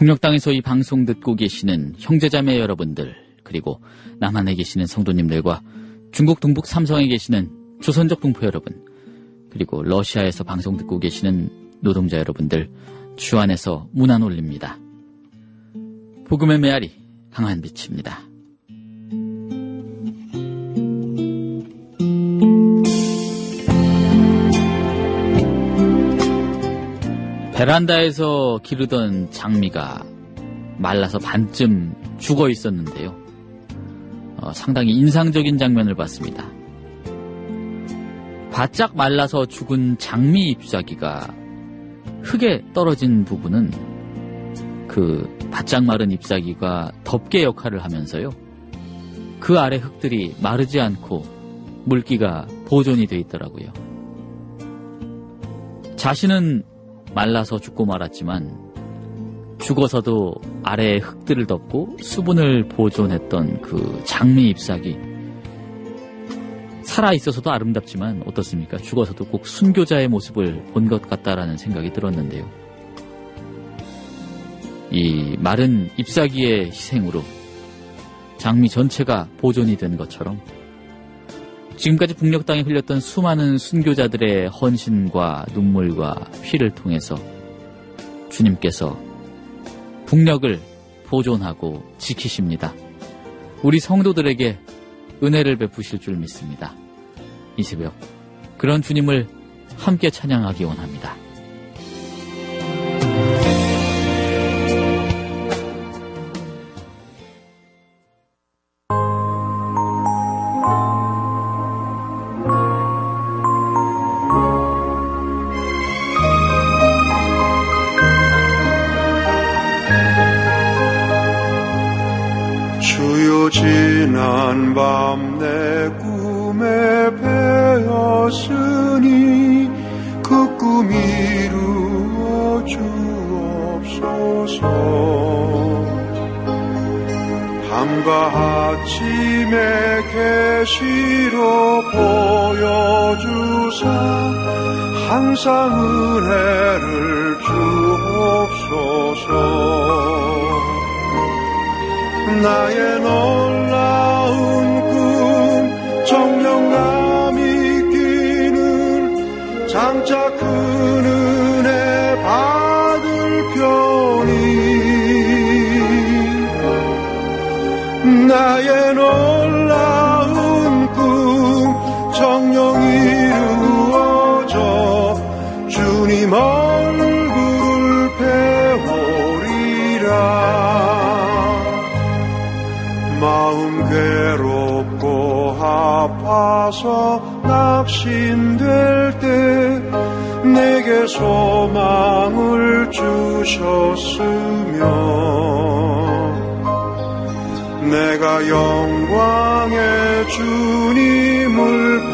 북녘 땅에서 이 방송 듣고 계시는 형제자매 여러분들, 그리고 남한에 계시는 성도님들과 중국 동북 삼성에 계시는 조선족 동포 여러분, 그리고 러시아에서 방송 듣고 계시는 노동자 여러분들, 주 안에서 문안 올립니다. 복음의 메아리 강한빛입니다. 베란다에서 기르던 장미가 말라서 반쯤 죽어 있었는데요. 상당히 인상적인 장면을 봤습니다. 바짝 말라서 죽은 장미 잎사귀가 흙에 떨어진 부분은 그 바짝 마른 잎사귀가 덮개 역할을 하면서요, 그 아래 흙들이 마르지 않고 물기가 보존이 되어 있더라고요. 자신은 말라서 죽고 말았지만 죽어서도 아래의 흙들을 덮고 수분을 보존했던 그 장미 잎사귀, 살아있어서도 아름답지만 어떻습니까? 죽어서도 꼭 순교자의 모습을 본 것 같다라는 생각이 들었는데요. 이 마른 잎사귀의 희생으로 장미 전체가 보존이 된 것처럼 지금까지 북녘 땅에 흘렸던 수많은 순교자들의 헌신과 눈물과 피를 통해서 주님께서 북녘을 보존하고 지키십니다. 우리 성도들에게 은혜를 베푸실 줄 믿습니다. 이 새벽 그런 주님을 함께 찬양하기 원합니다. 지난 밤 내 꿈에 배었으니 그 꿈 이루어 주옵소서. 밤과 아침에 계시로 보여주사 항상 은혜를 주옵소서. 나의 놀라운 꿈 정녕 남이 끼는 장차 큰 은혜 받을 편이 나의 놀라운 꿈 정녕 이루어져 주님 얼굴을 배우리라. 마음 괴롭고 아파서 낙심될 때 내게 소망을 주셨으며 내가 영광의 주님을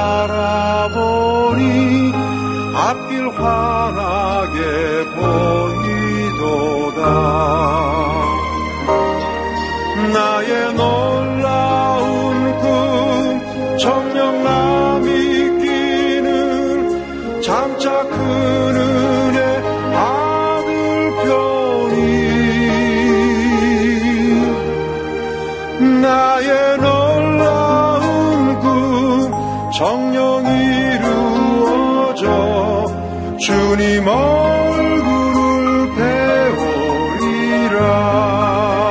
바라보니 앞길 환하게 보이도다. 나의 놀라운 꿈 정녕 남이 끼는 장차 큰 은혜 받을 편이 나의 놀라운 꿈 정녕 이루어져 주님 얼굴을 배우리라.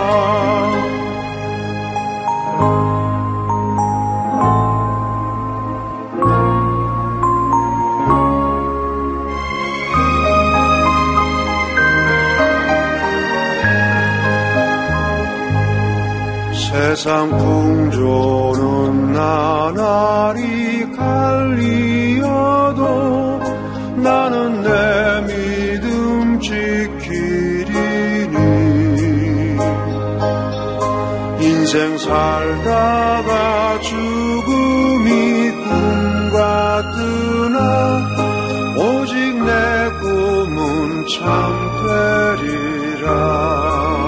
세상 풍조는 나날이 갈리어도 나는 내 믿음 지키리니. 인생 살다가 죽음이 꿈 같으나 오직 내 꿈은 참되리라.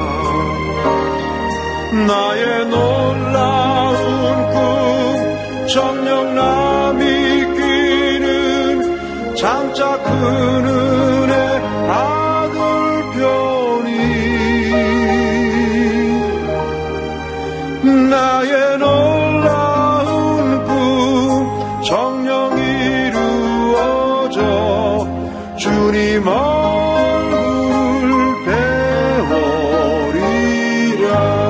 나의 놀라운 꿈 정녕 남이 끼는 장차 큰 은혜 받을 편이 이루어져 주님 얼굴 배우리라.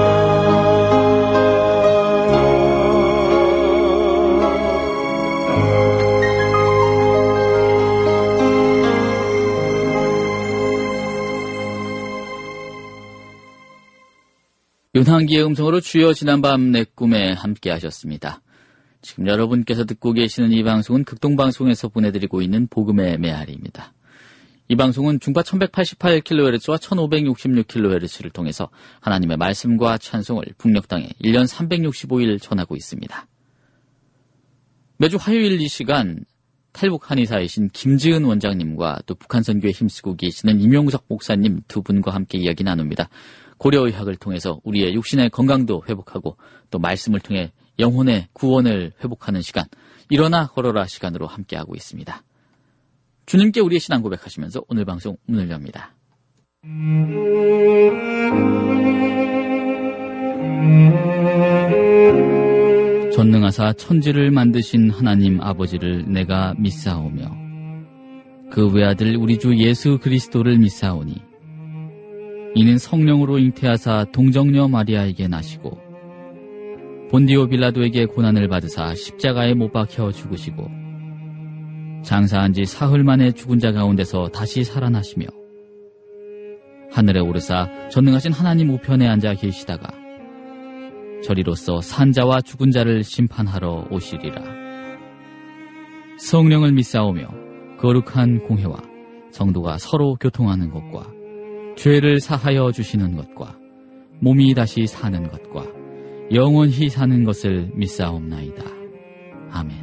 윤한기의 음성으로 주여 지난밤 내 꿈에 함께 하셨습니다. 지금 여러분께서 듣고 계시는 이 방송은 극동방송에서 보내드리고 있는 복음의 메아리입니다. 이 방송은 중파 1188kHz와 1566kHz를 통해서 하나님의 말씀과 찬송을 북녘 땅에 1년 365일 전하고 있습니다. 매주 화요일 이 시간 탈북 한의사이신 김지은 원장님과 또 북한선교에 힘쓰고 계시는 임용석 목사님 두 분과 함께 이야기 나눕니다. 고려의학을 통해서 우리의 육신의 건강도 회복하고 또 말씀을 통해 영혼의 구원을 회복하는 시간, 일어나 걸어라 시간으로 함께하고 있습니다. 주님께 우리의 신앙 고백하시면서 오늘 방송 문을 엽니다. 전능하사 천지를 만드신 하나님 아버지를 내가 믿사오며 그 외아들 우리 주 예수 그리스도를 믿사오니 이는 성령으로 잉태하사 동정녀 마리아에게 나시고 본디오 빌라도에게 고난을 받으사 십자가에 못 박혀 죽으시고 장사한 지 사흘 만에 죽은 자 가운데서 다시 살아나시며 하늘에 오르사 전능하신 하나님 우편에 앉아 계시다가 저리로서 산자와 죽은 자를 심판하러 오시리라. 성령을 믿사오며 거룩한 공회와 성도가 서로 교통하는 것과 죄를 사하여 주시는 것과 몸이 다시 사는 것과 영원히 사는 것을 믿사옵나이다. 아멘.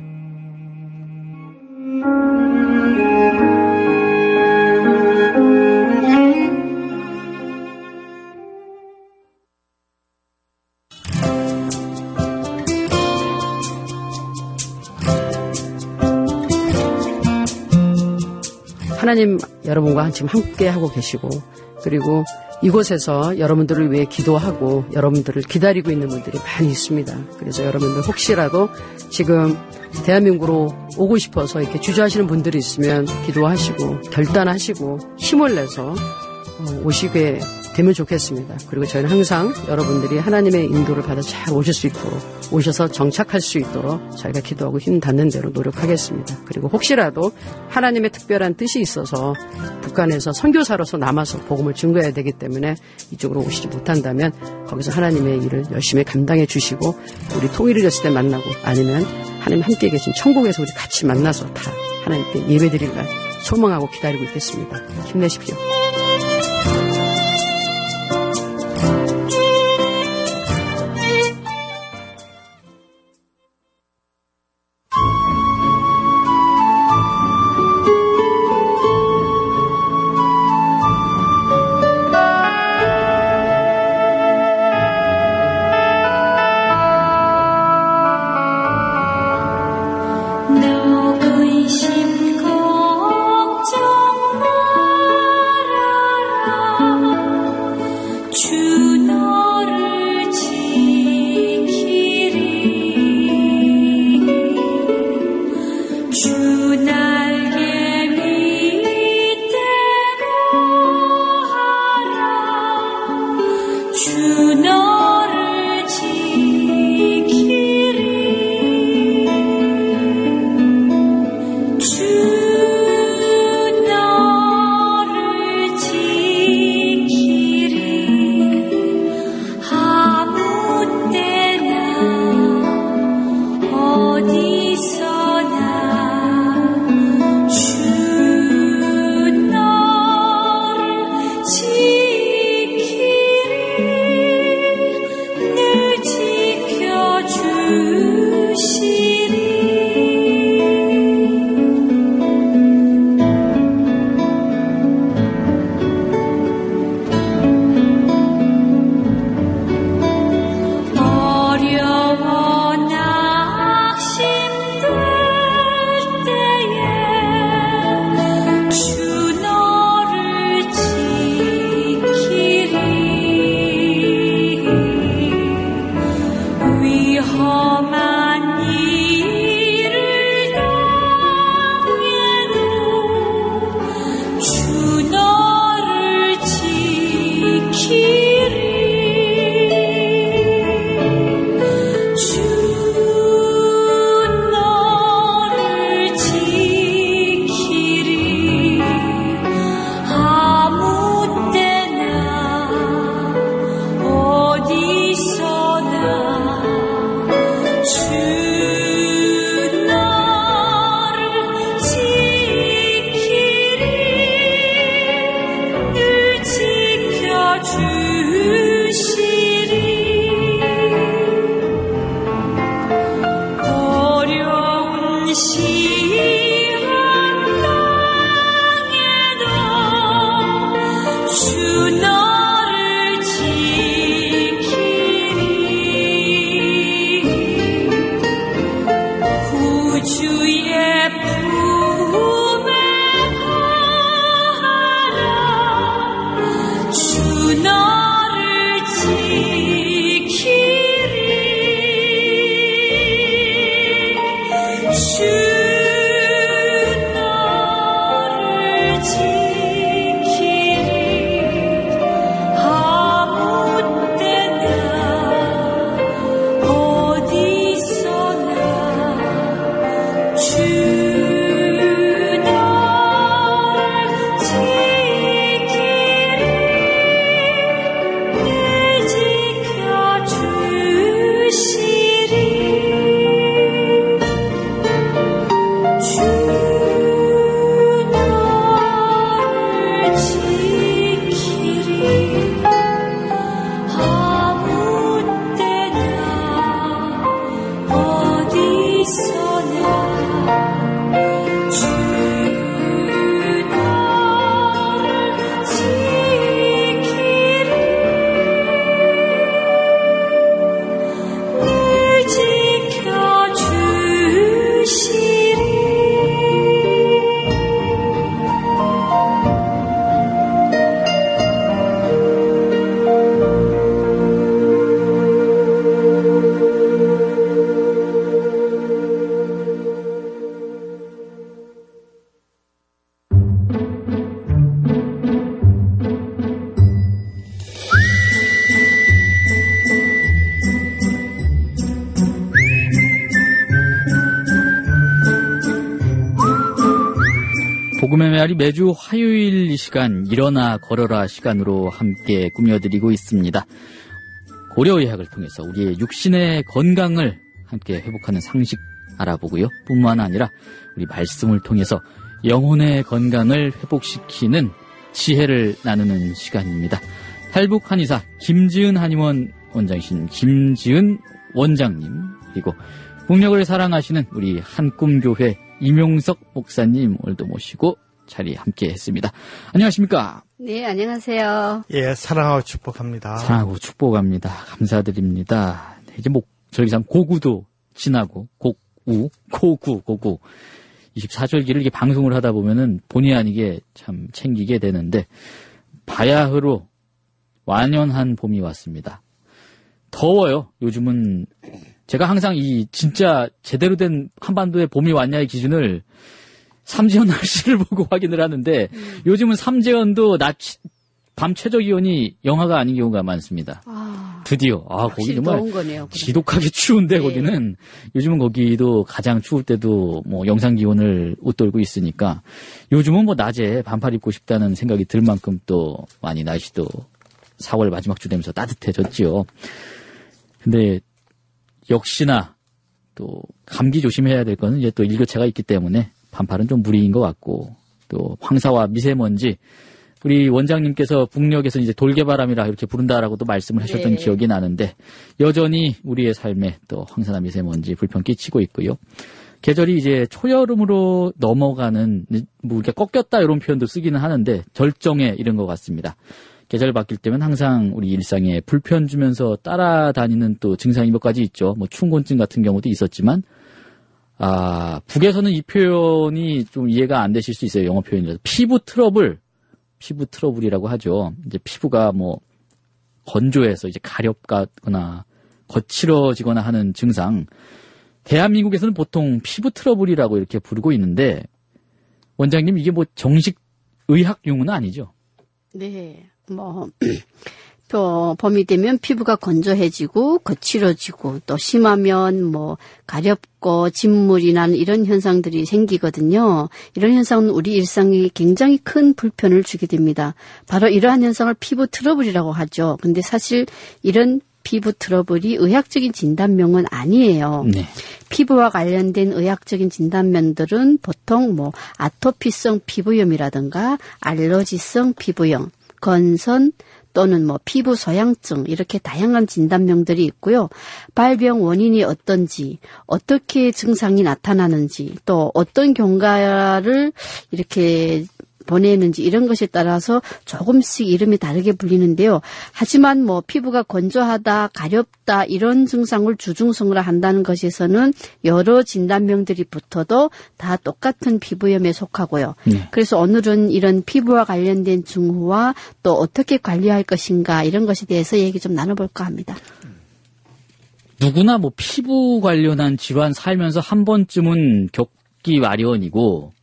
하나님 여러분과 지금 함께 하고 계시고 그리고 이곳에서 여러분들을 위해 기도하고 여러분들을 기다리고 있는 분들이 많이 있습니다. 그래서 여러분들 혹시라도 지금 대한민국으로 오고 싶어서 이렇게 주저하시는 분들이 있으면 기도하시고 결단하시고 힘을 내서 오시게 되면 좋겠습니다. 그리고 저희는 항상 여러분들이 하나님의 인도를 받아 잘 오실 수 있도록 오셔서 정착할 수 있도록 저희가 기도하고 힘 닿는 대로 노력하겠습니다. 그리고 혹시라도 하나님의 특별한 뜻이 있어서 북한에서 선교사로서 남아서 복음을 증거해야 되기 때문에 이쪽으로 오시지 못한다면 거기서 하나님의 일을 열심히 감당해 주시고 우리 통일을 했을 때 만나고 아니면 하나님 함께 계신 천국에서 우리 같이 만나서 다 하나님께 예배드릴 날 소망하고 기다리고 있겠습니다. 힘내십시오. 복음의 메아리 매주 화요일 이 시간 일어나 걸어라 시간으로 함께 꾸며드리고 있습니다. 고려의학을 통해서 우리의 육신의 건강을 함께 회복하는 상식 알아보고요. 뿐만 아니라 우리 말씀을 통해서 영혼의 건강을 회복시키는 지혜를 나누는 시간입니다. 탈북 한의사 김지은 한의원 원장이신 김지은 원장님, 그리고 북녘을 사랑하시는 우리 한꿈교회 이명석 목사님 오늘도 모시고 자리 함께 했습니다. 안녕하십니까? 네, 안녕하세요. 예, 사랑하고 축복합니다. 사랑하고 축복합니다. 감사드립니다. 이제 절기상 고구도 지나고 고구 24절기를 이렇게 방송을 하다 보면은 본의 아니게 참 챙기게 되는데 바야흐로 완연한 봄이 왔습니다. 더워요. 요즘은 제가 항상 이 진짜 제대로 된 한반도의 봄이 왔냐의 기준을 삼재현 날씨를 보고 확인을 하는데 요즘은 삼재현도 밤 최저 기온이 영하가 아닌 경우가 많습니다. 드디어 거기 정말 더운 거네요, 지독하게 추운데 네. 거기는 요즘은 거기도 가장 추울 때도 뭐 영상 기온을 웃돌고 있으니까 요즘은 뭐 낮에 반팔 입고 싶다는 생각이 들 만큼 또 많이 날씨도 4월 마지막 주 되면서 따뜻해졌지요. 근데 역시나 또 감기 조심해야 될 거는 이제 또 일교차가 있기 때문에 반팔은 좀 무리인 것 같고 또 황사와 미세먼지 우리 원장님께서 북녘에서 이제 돌개바람이라 이렇게 부른다라고도 말씀을 하셨던 네. 기억이 나는데 여전히 우리의 삶에 또 황사나 미세먼지 불편 끼치고 있고요. 계절이 이제 초여름으로 넘어가는 뭐 이렇게 꺾였다 이런 표현도 쓰기는 하는데 절정에 이른 것 같습니다. 계절 바뀔 때면 항상 우리 일상에 불편 주면서 따라다니는 또 증상이 몇 가지 있죠. 뭐 충곤증 같은 경우도 있었지만 북에서는 이 표현이 좀 이해가 안 되실 수 있어요. 영어 표현이라서 피부 트러블이라고 하죠. 이제 피부가 뭐 건조해서 이제 가렵거나 거칠어지거나 하는 증상. 대한민국에서는 보통 피부 트러블이라고 이렇게 부르고 있는데 원장님 이게 뭐 정식 의학 용어는 아니죠? 네. 또 봄이 되면 피부가 건조해지고 거칠어지고 또 심하면 뭐 가렵고 진물이 나는 이런 현상들이 생기거든요. 이런 현상은 우리 일상에 굉장히 큰 불편을 주게 됩니다. 바로 이러한 현상을 피부 트러블이라고 하죠. 근데 사실 이런 피부 트러블이 의학적인 진단명은 아니에요. 네. 피부와 관련된 의학적인 진단명들은 보통 뭐 아토피성 피부염이라든가 알러지성 피부염, 건선, 또는 뭐 피부 소양증 이렇게 다양한 진단명들이 있고요. 발병 원인이 어떤지, 어떻게 증상이 나타나는지, 또 어떤 경과를 이렇게 보내는지 이런 것에 따라서 조금씩 이름이 다르게 불리는데요. 하지만 뭐 피부가 건조하다, 가렵다 이런 증상을 주증성으로 한다는 것에서는 여러 진단명들이 붙어도 다 똑같은 피부염에 속하고요. 그래서 오늘은 이런 피부와 관련된 증후와 또 어떻게 관리할 것인가 이런 것에 대해서 얘기 좀 나눠볼까 합니다. 누구나 뭐 피부 관련한 질환 살면서 한 번쯤은 겪기 마련이고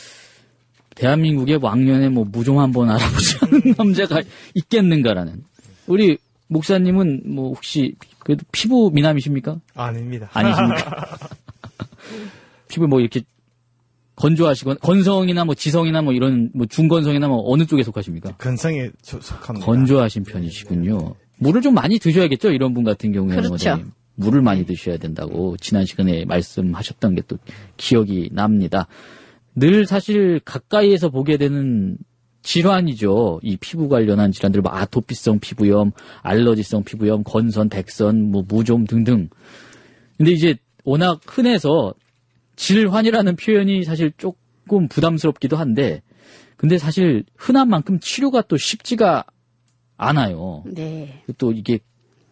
대한민국의 왕년에 뭐 무좀 한번 알아보지 않은 남자가 있겠는가라는. 우리 목사님은 뭐 혹시 그래도 피부 미남이십니까? 아닙니다. 아니십니까? 피부 뭐 이렇게 건조하시거나 건성이나 뭐 지성이나 뭐 이런 뭐 중건성이나 뭐 어느 쪽에 속하십니까? 건성에 속합니다. 건조하신 편이시군요. 물을 좀 많이 드셔야겠죠? 이런 분 같은 경우에는. 그렇죠. 물을 많이 드셔야 된다고 지난 시간에 말씀하셨던 게 또 기억이 납니다. 늘 사실 가까이에서 보게 되는 질환이죠. 이 피부 관련한 질환들, 뭐 아토피성 피부염, 알러지성 피부염, 건선, 백선, 뭐 무좀 등등. 근데 이제 워낙 흔해서 질환이라는 표현이 사실 조금 부담스럽기도 한데, 근데 사실 흔한 만큼 치료가 또 쉽지가 않아요. 네. 또 이게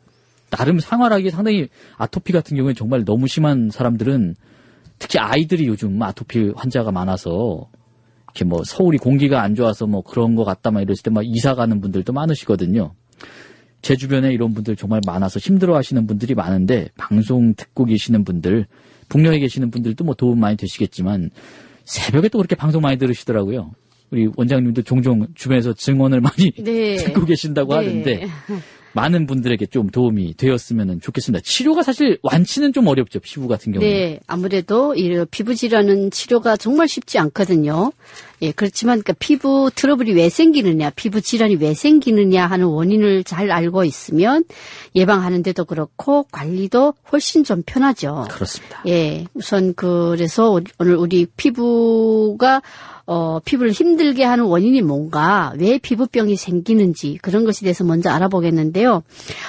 나름 생활하기 상당히 아토피 같은 경우에 정말 너무 심한 사람들은 특히 아이들이 요즘 아토피 환자가 많아서 이렇게 뭐 서울이 공기가 안 좋아서 뭐 그런 거 같다 막 이랬을 때 막 이사 가는 분들도 많으시거든요. 제 주변에 이런 분들 정말 많아서 힘들어 하시는 분들이 많은데 방송 듣고 계시는 분들, 북녘에 계시는 분들도 뭐 도움 많이 되시겠지만 새벽에 또 그렇게 방송 많이 들으시더라고요. 우리 원장님도 종종 주변에서 증언을 많이 네. 듣고 계신다고 네. 하는데 많은 분들에게 좀 도움이 되었으면 좋겠습니다. 치료가 사실 완치는 좀 어렵죠. 피부 같은 경우는. 네, 아무래도 이 피부 질환은 치료가 정말 쉽지 않거든요. 예, 그렇지만 그러니까 피부 트러블이 왜 생기느냐, 피부 질환이 왜 생기느냐 하는 원인을 잘 알고 있으면 예방하는 데도 그렇고 관리도 훨씬 좀 편하죠. 그렇습니다. 예, 우선 그래서 오늘 우리 피부가 피부를 힘들게 하는 원인이 뭔가, 왜 피부병이 생기는지 그런 것에 대해서 먼저 알아보겠는데요.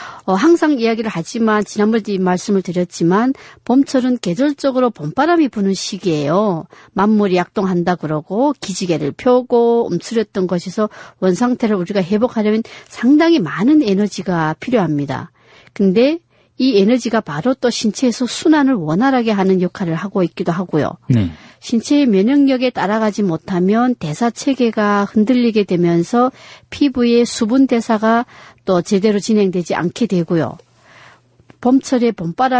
항상 이야기를 하지만 지난번에 말씀을 드렸지만 봄철은 계절적으로 봄바람이 부는 시기예요. 만물이 약동한다 그러고 기지개를 펴고 움츠렸던 것에서 원상태를 우리가 회복하려면 상당히 많은 에너지가 필요합니다. 근데 이 에너지가 바로 또 신체에서 순환을 원활하게 하는 역할을 하고 있기도 하고요. 네. 신체의 면역력에 따라가지 못하면 대사 체계가 흔들리게 되면서 피부의 수분 대사가 또 제대로 진행되지 않게 되고요. 봄철에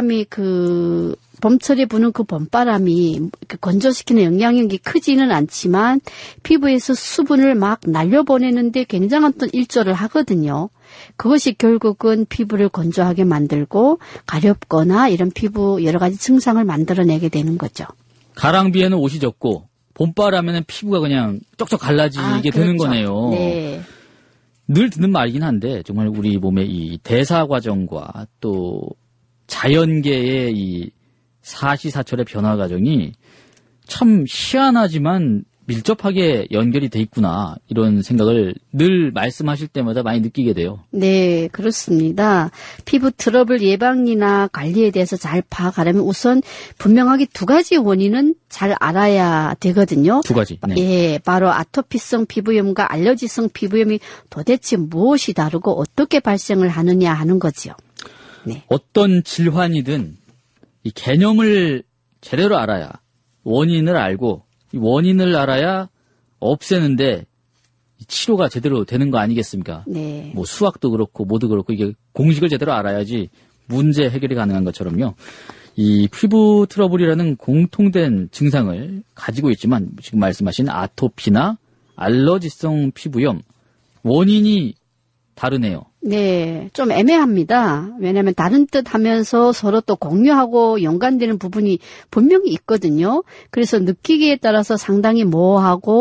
봄철에 부는 그 봄바람이 건조시키는 영향력이 크지는 않지만 피부에서 수분을 막 날려보내는데 굉장한 또 일조를 하거든요. 그것이 결국은 피부를 건조하게 만들고 가렵거나 이런 피부 여러 가지 증상을 만들어내게 되는 거죠. 가랑비에는 옷이 젖고 봄바람에는 피부가 그냥 쩍쩍 갈라지게 되는 그렇죠. 거네요. 네. 늘 듣는 말이긴 한데 정말 우리 몸의 이 대사 과정과 또 자연계의 이 사시사철의 변화 과정이 참 희한하지만 밀접하게 연결이 돼 있구나, 이런 생각을 늘 말씀하실 때마다 많이 느끼게 돼요. 네, 그렇습니다. 피부 트러블 예방이나 관리에 대해서 잘 파악하려면 우선 분명하게 두 가지 원인은 잘 알아야 되거든요. 두 가지. 네. 예, 바로 아토피성 피부염과 알러지성 피부염이 도대체 무엇이 다르고 어떻게 발생을 하느냐 하는 거죠. 네. 어떤 질환이든 이 개념을 제대로 알아야, 원인을 알고 이 원인을 알아야 없애는데 치료가 제대로 되는 거 아니겠습니까? 네. 뭐 수학도 그렇고 뭐도 그렇고 이게 공식을 제대로 알아야지 문제 해결이 가능한 것처럼요. 이 피부 트러블이라는 공통된 증상을 가지고 있지만 지금 말씀하신 아토피나 알러지성 피부염 원인이 다르네요. 네, 좀 애매합니다. 왜냐하면 다른 뜻 하면서 서로 또 공유하고 연관되는 부분이 분명히 있거든요. 그래서 느끼기에 따라서 상당히 모호하고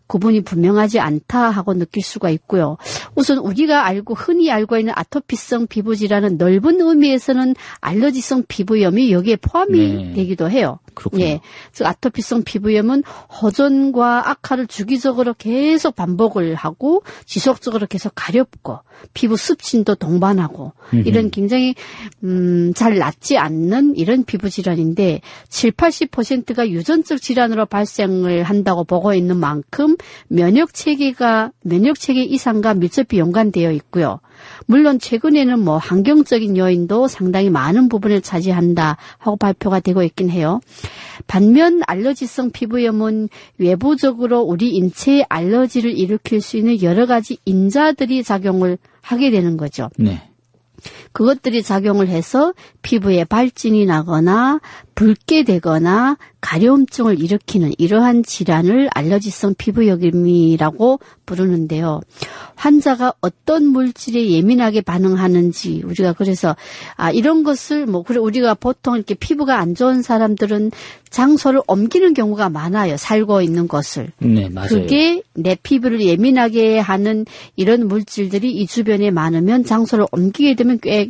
구분이 분명하지 않다 하고 느낄 수가 있고요. 우선 우리가 흔히 알고 있는 아토피성 피부 질환은 넓은 의미에서는 알러지성 피부염이 여기에 포함이 되기도 해요. 그렇군요. 예. 즉 아토피성 피부염은 호전과 악화를 주기적으로 계속 반복을 하고 지속적으로 계속 가렵고 피부 습진도 동반하고 이런 굉장히 잘 낫지 않는 이런 피부 질환인데 70-80%가 유전적 질환으로 발생을 한다고 보고 있는 만큼 면역 체계 이상과 밀접히 연관되어 있고요. 물론 최근에는 뭐 환경적인 요인도 상당히 많은 부분을 차지한다 하고 발표가 되고 있긴 해요. 반면 알러지성 피부염은 외부적으로 우리 인체에 알러지를 일으킬 수 있는 여러 가지 인자들이 작용을 하게 되는 거죠. 네. 그것들이 작용을 해서 피부에 발진이 나거나 붉게 되거나 가려움증을 일으키는 이러한 질환을 알러지성 피부염이라고 부르는데요. 환자가 어떤 물질에 예민하게 반응하는지 우리가 그래서 이런 것을 우리가 보통 이렇게 피부가 안 좋은 사람들은 장소를 옮기는 경우가 많아요. 살고 있는 곳을. 네, 맞아요. 그게 내 피부를 예민하게 하는 이런 물질들이 이 주변에 많으면 장소를 옮기게 되면 꽤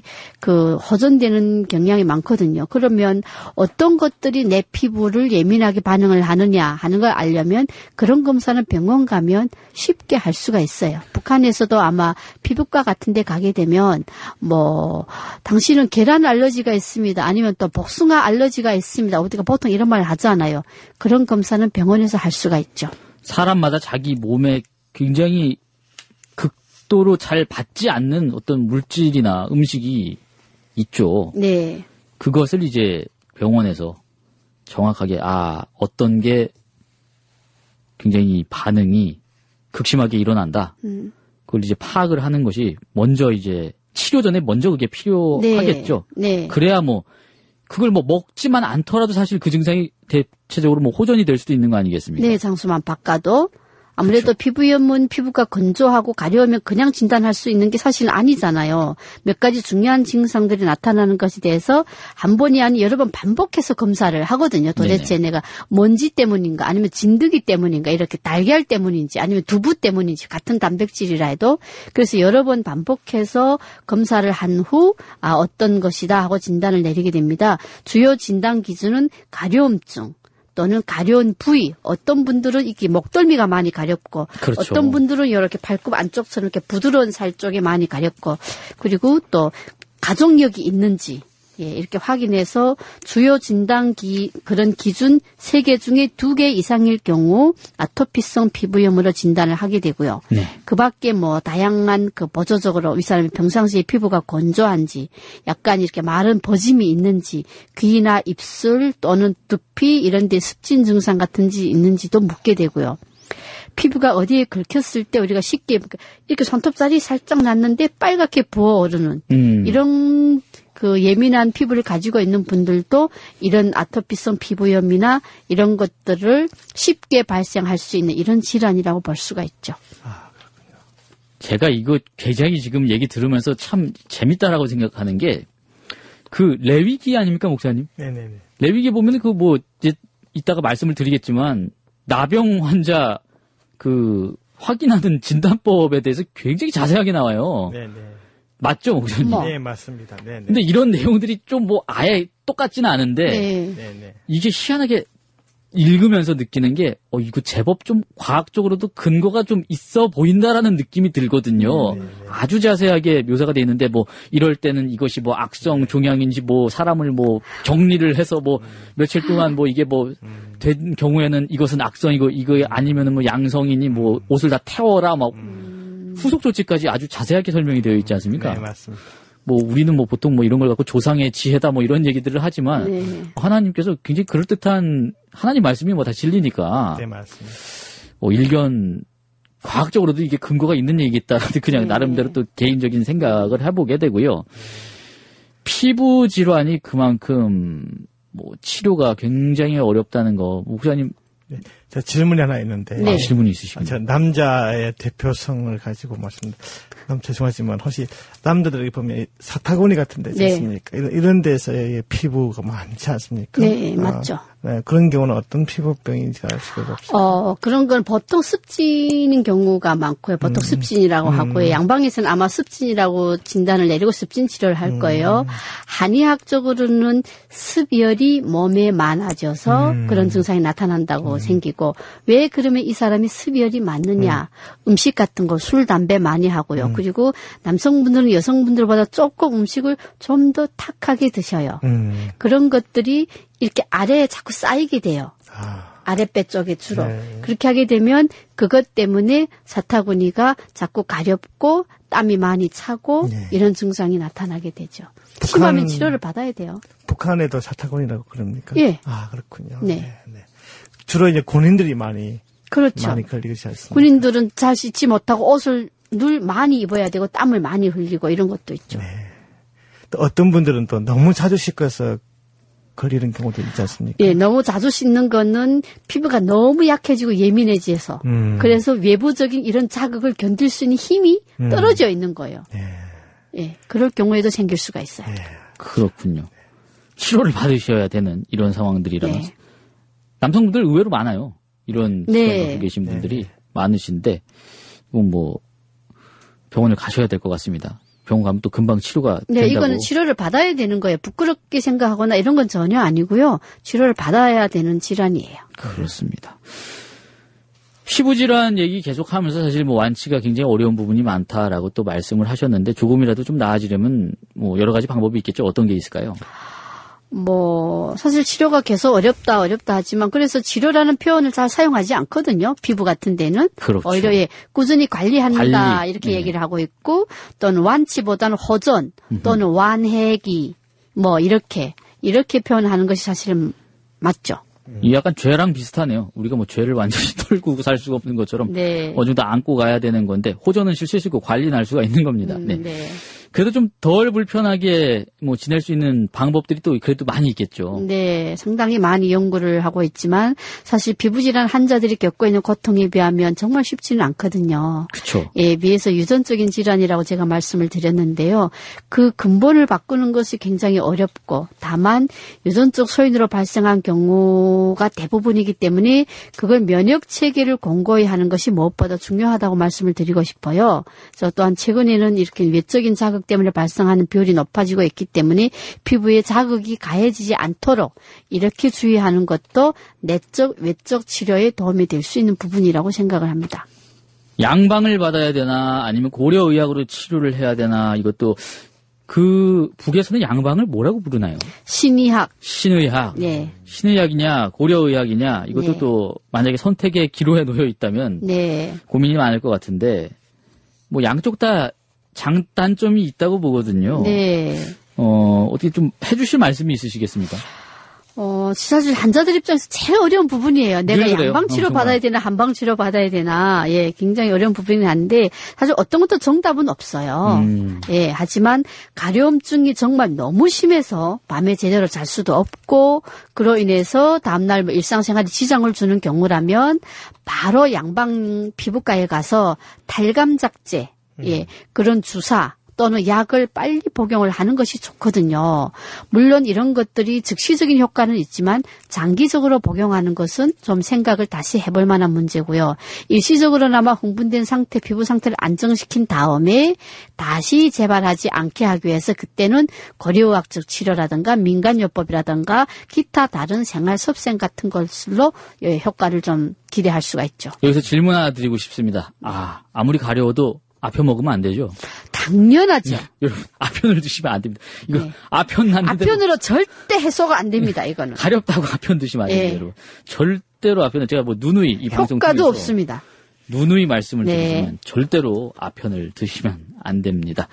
호전되는 경향이 많거든요. 그러면 어떤 것들이 내 피부를 예민하게 반응을 하느냐 하는 걸 알려면 그런 검사는 병원 가면 쉽게 할 수가 있어요. 북한에서도 아마 피부과 같은 데 가게 되면 당신은 계란 알러지가 있습니다. 아니면 또 복숭아 알러지가 있습니다. 우리가 보통 이런 말 하잖아요. 그런 검사는 병원에서 할 수가 있죠. 사람마다 자기 몸에 굉장히 극도로 잘 받지 않는 어떤 물질이나 음식이 있죠. 네. 그것을 이제 병원에서 정확하게 어떤 게 굉장히 반응이 극심하게 일어난다. 그걸 이제 파악을 하는 것이 먼저 이제 치료 전에 먼저 그게 필요하겠죠. 네. 그래야 그걸 먹지만 않더라도 사실 그 증상이 대체적으로 호전이 될 수도 있는 거 아니겠습니까? 네, 장소만 바꿔도. 아무래도 그렇죠. 피부염은 피부가 건조하고 가려우면 그냥 진단할 수 있는 게 사실은 아니잖아요. 몇 가지 중요한 증상들이 나타나는 것에 대해서 한 번이 아닌 여러 번 반복해서 검사를 하거든요. 도대체 내가 먼지 때문인가 아니면 진드기 때문인가 이렇게 달걀 때문인지 아니면 두부 때문인지 같은 단백질이라 해도 그래서 여러 번 반복해서 검사를 한 후 어떤 것이다 하고 진단을 내리게 됩니다. 주요 진단 기준은 가려움증. 또는 가려운 부위, 어떤 분들은 이게 목덜미가 많이 가렵고, 그렇죠. 어떤 분들은 이렇게 발굽 안쪽처럼 이렇게 부드러운 살 쪽에 많이 가렵고, 그리고 또 가족력이 있는지, 이렇게 확인해서 주요 진단 그런 기준 3개 중에 2개 이상일 경우 아토피성 피부염으로 진단을 하게 되고요. 네. 그 밖에 다양한 보조적으로 이 사람이 평상시에 피부가 건조한지, 약간 이렇게 마른 버짐이 있는지, 귀나 입술 또는 두피 이런 데 습진 증상 같은지 있는지도 묻게 되고요. 피부가 어디에 긁혔을 때 우리가 쉽게 이렇게 손톱살이 살짝 났는데 빨갛게 부어오르는 이런 예민한 피부를 가지고 있는 분들도 이런 아토피성 피부염이나 이런 것들을 쉽게 발생할 수 있는 이런 질환이라고 볼 수가 있죠. 제가 이거 굉장히 지금 얘기 들으면서 참 재밌다라고 생각하는 게 레위기 아닙니까, 목사님? 네네네. 레위기 보면 이제 이따가 말씀을 드리겠지만 나병 환자 확인하는 진단법에 대해서 굉장히 자세하게 나와요. 네네. 맞죠, 목사님? 네, 맞습니다. 네네. 근데 이런 내용들이 좀 아예 똑같지는 않은데 네네. 이게 희한하게 읽으면서 느끼는 게 이거 제법 좀 과학적으로도 근거가 좀 있어 보인다라는 느낌이 들거든요. 아주 자세하게 묘사가 돼 있는데 이럴 때는 이것이 악성 종양인지 사람을 격리를 해서 며칠 동안 이게 된 경우에는 이것은 악성이고 이거 아니면은 양성이니 옷을 다 태워라 후속 조치까지 아주 자세하게 설명이 되어 있지 않습니까? 네, 맞습니다. 우리는 보통 이런 걸 갖고 조상의 지혜다 이런 얘기들을 하지만 하나님께서 굉장히 그럴듯한 하나님 말씀이 다 진리니까. 네, 맞습니다. 일견 과학적으로도 이게 근거가 있는 얘기겠다라는 그냥 나름대로 또 개인적인 생각을 해보게 되고요. 피부 질환이 그만큼 치료가 굉장히 어렵다는 거 목사님. 네. 저 질문이 하나 있는데. 네. 질문이 있으십니까? 저 남자의 대표성을 가지고 너무 죄송하지만 혹시 남자들에게 보면 사타구니 같은 데 있지 네. 않습니까? 이런 데서의 피부가 많지 않습니까? 네, 맞죠. 네, 그런 경우는 어떤 피부병인지 알 수가 없어요. 그런 건 보통 습진인 경우가 많고요. 보통 습진이라고 하고요. 양방에서는 아마 습진이라고 진단을 내리고 습진 치료를 할 거예요. 한의학적으로는 습열이 몸에 많아져서 그런 증상이 나타난다고 생기고, 왜 그러면 이 사람이 습열이 많느냐? 음식 같은 거, 술, 담배 많이 하고요. 그리고 남성분들은 여성분들보다 조금 음식을 좀 더 탁하게 드셔요. 그런 것들이 이렇게 아래에 자꾸 쌓이게 돼요. 아랫배 쪽에 주로. 네. 그렇게 하게 되면 그것 때문에 사타구니가 자꾸 가렵고 땀이 많이 차고 네. 이런 증상이 나타나게 되죠. 심하면 치료를 받아야 돼요. 북한에도 사타구니라고 그럽니까? 예. 아, 그렇군요. 네. 주로 이제 군인들이 많이 그렇죠. 걸리지 않습니까? 군인들은 잘 씻지 못하고 옷을 늘 많이 입어야 되고 땀을 많이 흘리고 이런 것도 있죠. 네. 또 어떤 분들은 또 너무 자주 씻어서 걸리는 경우도 있지 않습니까? 예, 너무 자주 씻는 거는 피부가 너무 약해지고 예민해져서 그래서 외부적인 이런 자극을 견딜 수 있는 힘이 떨어져 있는 거예요. 예, 그럴 경우에도 생길 수가 있어요. 그렇군요. 치료를 받으셔야 되는 이런 상황들이라면 네. 남성분들 의외로 많아요. 이런 네. 습관을 갖고 계신 분들이 많으신데 이건 뭐 병원을 가셔야 될 것 같습니다. 병원 가면 또 금방 치료가 네, 된다고. 이거는 치료를 받아야 되는 거예요. 부끄럽게 생각하거나 이런 건 전혀 아니고요. 치료를 받아야 되는 질환이에요. 그렇습니다. 피부질환 얘기 계속하면서 사실 뭐 완치가 굉장히 어려운 부분이 많다라고 또 말씀을 하셨는데 조금이라도 좀 나아지려면 뭐 여러 가지 방법이 있겠죠. 어떤 게 있을까요? 사실 치료가 계속 어렵다 하지만 그래서 치료라는 표현을 잘 사용하지 않거든요. 피부 같은 데는. 그렇죠. 오히려 관리 한다 관리. 이렇게 네. 얘기를 하고 있고 또는 완치보다는 호전 또는 완해기 이렇게 표현하는 것이 사실은 맞죠. 이 약간 죄랑 비슷하네요. 우리가 뭐 죄를 완전히 털고 살 수가 없는 것처럼 네. 어느 정도 안고 가야 되는 건데 호전은 실수 있고 관리는 할 수가 있는 겁니다. 네. 네. 그래도 좀 덜 불편하게 뭐 지낼 수 있는 방법들이 또 그래도 많이 있겠죠. 네, 상당히 많이 연구를 하고 있지만 사실 피부질환 환자들이 겪고 있는 고통에 비하면 정말 쉽지는 않거든요. 그렇죠. 예, 비해서 유전적인 질환이라고 제가 말씀을 드렸는데요. 그 근본을 바꾸는 것이 굉장히 어렵고 다만 유전적 소인으로 발생한 경우가 대부분이기 때문에 그걸 면역 체계를 공고히 하는 것이 무엇보다 중요하다고 말씀을 드리고 싶어요. 저 또한 최근에는 이렇게 외적인 자극 때문에 발생하는 비율이 높아지고 있기 때문에 피부에 자극이 가해지지 않도록 이렇게 주의하는 것도 내적, 외적 치료에 도움이 될 수 있는 부분이라고 생각을 합니다. 양방을 받아야 되나 아니면 고려의학으로 치료를 해야 되나 이것도 그 북에서는 양방을 뭐라고 부르나요? 신의학. 신의학. 네. 신의학이냐 고려의학이냐 이것도 네. 또 만약에 선택의 기로에 놓여 있다면 네. 고민이 많을 것 같은데 뭐 양쪽 다 장단점이 있다고 보거든요. 네. 어떻게 좀 해주실 말씀이 있으시겠습니까? 사실 환자들 입장에서 제일 어려운 부분이에요. 내가 그래요? 양방 치료 정말. 받아야 되나 한방 치료 받아야 되나. 예, 굉장히 어려운 부분이 한데 사실 어떤 것도 정답은 없어요. 예, 하지만 가려움증이 정말 너무 심해서 밤에 제대로 잘 수도 없고 그로 인해서 다음날 뭐 일상생활에 지장을 주는 경우라면 바로 양방 피부과에 가서 탈감작제, 예, 그런 주사 또는 약을 빨리 복용을 하는 것이 좋거든요. 물론 이런 것들이 즉시적인 효과는 있지만 장기적으로 복용하는 것은 좀 생각을 다시 해볼 만한 문제고요. 일시적으로나마 흥분된 상태, 피부 상태를 안정시킨 다음에 다시 재발하지 않게 하기 위해서 그때는 고려의학적 치료라든가 민간요법이라든가 기타 다른 생활 섭생 같은 것으로 효과를 좀 기대할 수가 있죠. 여기서 질문 하나 드리고 싶습니다. 아무리 가려워도 아편 먹으면 안 되죠? 당연하죠. 여러분, 아편을 드시면 안 됩니다. 이거 네. 아편 났는데 아편으로 절대 해소가 안 됩니다. 이거는. 가렵다고 아편 드시면 안 됩니다, 예. 여러분. 절대로 아편은 제가 뭐 누누이 이 방송 효과도 통해서 없습니다. 누누이 말씀을 네. 드리지만 절대로 아편을 드시면 안 됩니다.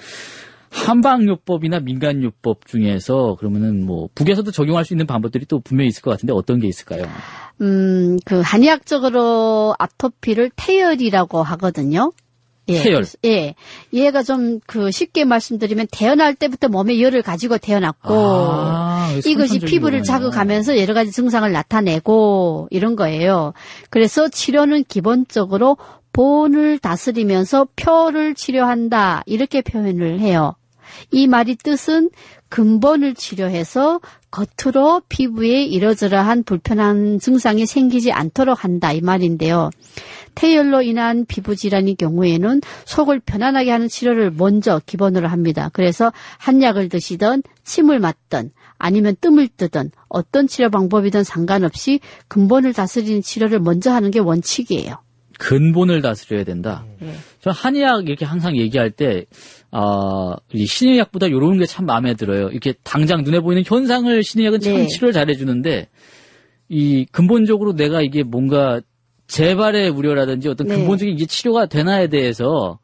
한방요법이나 민간요법 중에서 그러면은 뭐 북에서도 적용할 수 있는 방법들이 또 분명히 있을 것 같은데 어떤 게 있을까요? 그 한의학적으로 아토피를 태열이라고 하거든요. 예. 태열. 예. 얘가 좀 쉽게 말씀드리면 태어날 때부터 몸에 열을 가지고 태어났고 이것이 피부를 자극하면서 여러 가지 증상을 나타내고 이런 거예요. 그래서 치료는 기본적으로 본을 다스리면서 표를 치료한다. 이렇게 표현을 해요. 이 말이 뜻은 근본을 치료해서 겉으로 피부에 이러저러한 불편한 증상이 생기지 않도록 한다. 이 말인데요. 태열로 인한 피부 질환의 경우에는 속을 편안하게 하는 치료를 먼저 기본으로 합니다. 그래서 한약을 드시든 침을 맞든 아니면 뜸을 뜨든 어떤 치료 방법이든 상관없이 근본을 다스리는 치료를 먼저 하는 게 원칙이에요. 근본을 다스려야 된다. 저 한의학 이렇게 항상 얘기할 때, 이 신의학보다 이런 게 참 마음에 들어요. 이렇게 당장 눈에 보이는 현상을 신의학은 참 치료를 잘해주는데, 이 근본적으로 내가 이게 뭔가 재발의 우려라든지 어떤 근본적인 이게 치료가 되나에 대해서,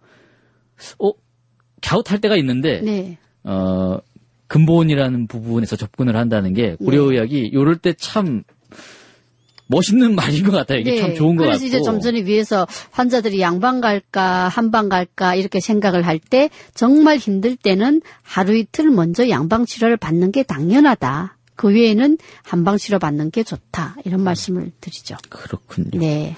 갸웃할 때가 있는데, 근본이라는 부분에서 접근을 한다는 게 고려의학이 이럴 때 참 멋있는 말인 것 같아요. 이게 참 좋은 것 같고. 그래서 이제 좀 전에 위에서 환자들이 양방 갈까 한방 갈까 이렇게 생각을 할 때 정말 힘들 때는 하루 이틀 먼저 양방 치료를 받는 게 당연하다. 그 외에는 한방 치료 받는 게 좋다. 이런 말씀을 드리죠. 그렇군요. 네.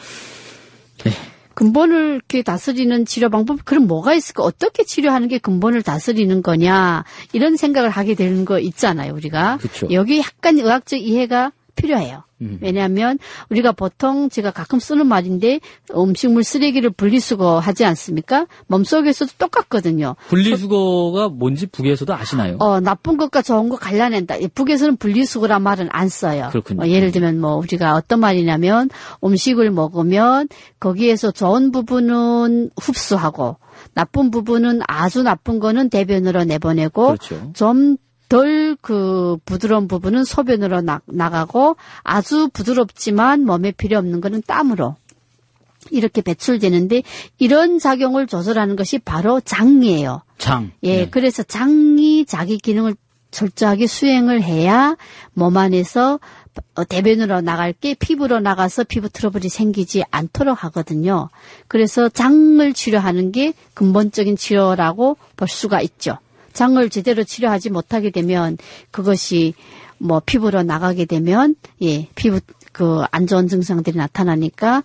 근본을 이렇게 다스리는 치료 방법, 그럼 뭐가 있을까? 어떻게 치료하는 게 근본을 다스리는 거냐? 이런 생각을 하게 되는 거 있잖아요, 우리가. 그쵸. 여기 약간 의학적 이해가 필요해요. 왜냐하면 우리가 보통 제가 가끔 쓰는 말인데 음식물 쓰레기를 분리수거하지 않습니까? 몸속에서도 똑같거든요. 분리수거가 뭔지 북에서도 아시나요? 나쁜 것과 좋은 거 갈라낸다. 북에서는 분리수거란 말은 안 써요. 그렇군요. 예를 들면 우리가 어떤 말이냐면 음식을 먹으면 거기에서 좋은 부분은 흡수하고 나쁜 부분은 아주 나쁜 거는 대변으로 내보내고 그렇죠. 좀 덜 부드러운 부분은 소변으로 나가고 아주 부드럽지만 몸에 필요 없는 거는 땀으로 이렇게 배출되는데 이런 작용을 조절하는 것이 바로 장이에요. 장. 그래서 장이 자기 기능을 철저하게 수행을 해야 몸 안에서 대변으로 나갈 게 피부로 나가서 피부 트러블이 생기지 않도록 하거든요. 그래서 장을 치료하는 게 근본적인 치료라고 볼 수가 있죠. 장을 제대로 치료하지 못하게 되면 그것이 피부로 나가게 되면 피부 안 좋은 증상들이 나타나니까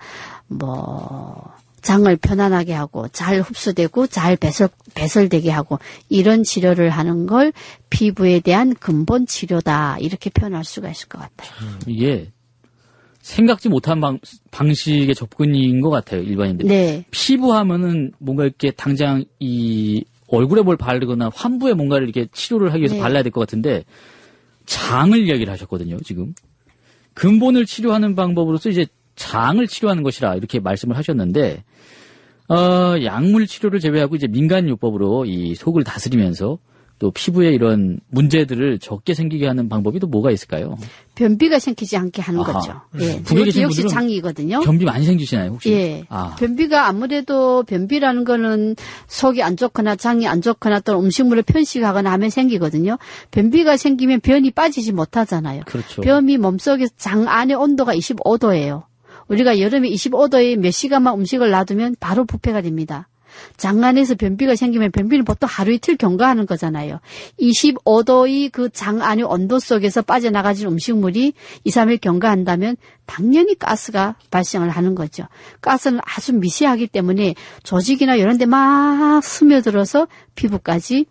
장을 편안하게 하고 잘 흡수되고 잘 배설되게 하고 이런 치료를 하는 걸 피부에 대한 근본 치료다 이렇게 표현할 수가 있을 것 같아요. 이게 생각지 못한 방식의 접근인 것 같아요, 일반인들. 네. 피부 하면은 뭔가 이렇게 당장 얼굴에 뭘 바르거나 환부에 뭔가를 이렇게 치료를 하기 위해서 발라야 될 것 같은데 장을 이야기를 하셨거든요, 지금. 근본을 치료하는 방법으로서 이제 장을 치료하는 것이라 이렇게 말씀을 하셨는데 약물 치료를 제외하고 이제 민간요법으로 이 속을 다스리면서 또 피부에 이런 문제들을 적게 생기게 하는 방법이 또 뭐가 있을까요? 변비가 생기지 않게 하는 거죠. 북에 계신 역시 분들은 장이거든요. 변비 많이 생기시나요, 혹시? 변비가 아무래도 변비라는 거는 속이 안 좋거나 장이 안 좋거나 또 음식물을 편식하거나 하면 생기거든요. 변비가 생기면 변이 빠지지 못하잖아요. 그렇죠. 변이 몸속에 장 안의 온도가 25도예요. 우리가 여름에 25도에 몇 시간만 음식을 놔두면 바로 부패가 됩니다. 장 안에서 변비가 생기면 변비는 보통 하루 이틀 경과하는 거잖아요. 25도의 그 장 안의 온도 속에서 빠져나가진 음식물이 2, 3일 경과한다면 당연히 가스가 발생을 하는 거죠. 가스는 아주 미세하기 때문에 조직이나 이런 데 막 스며들어서 피부까지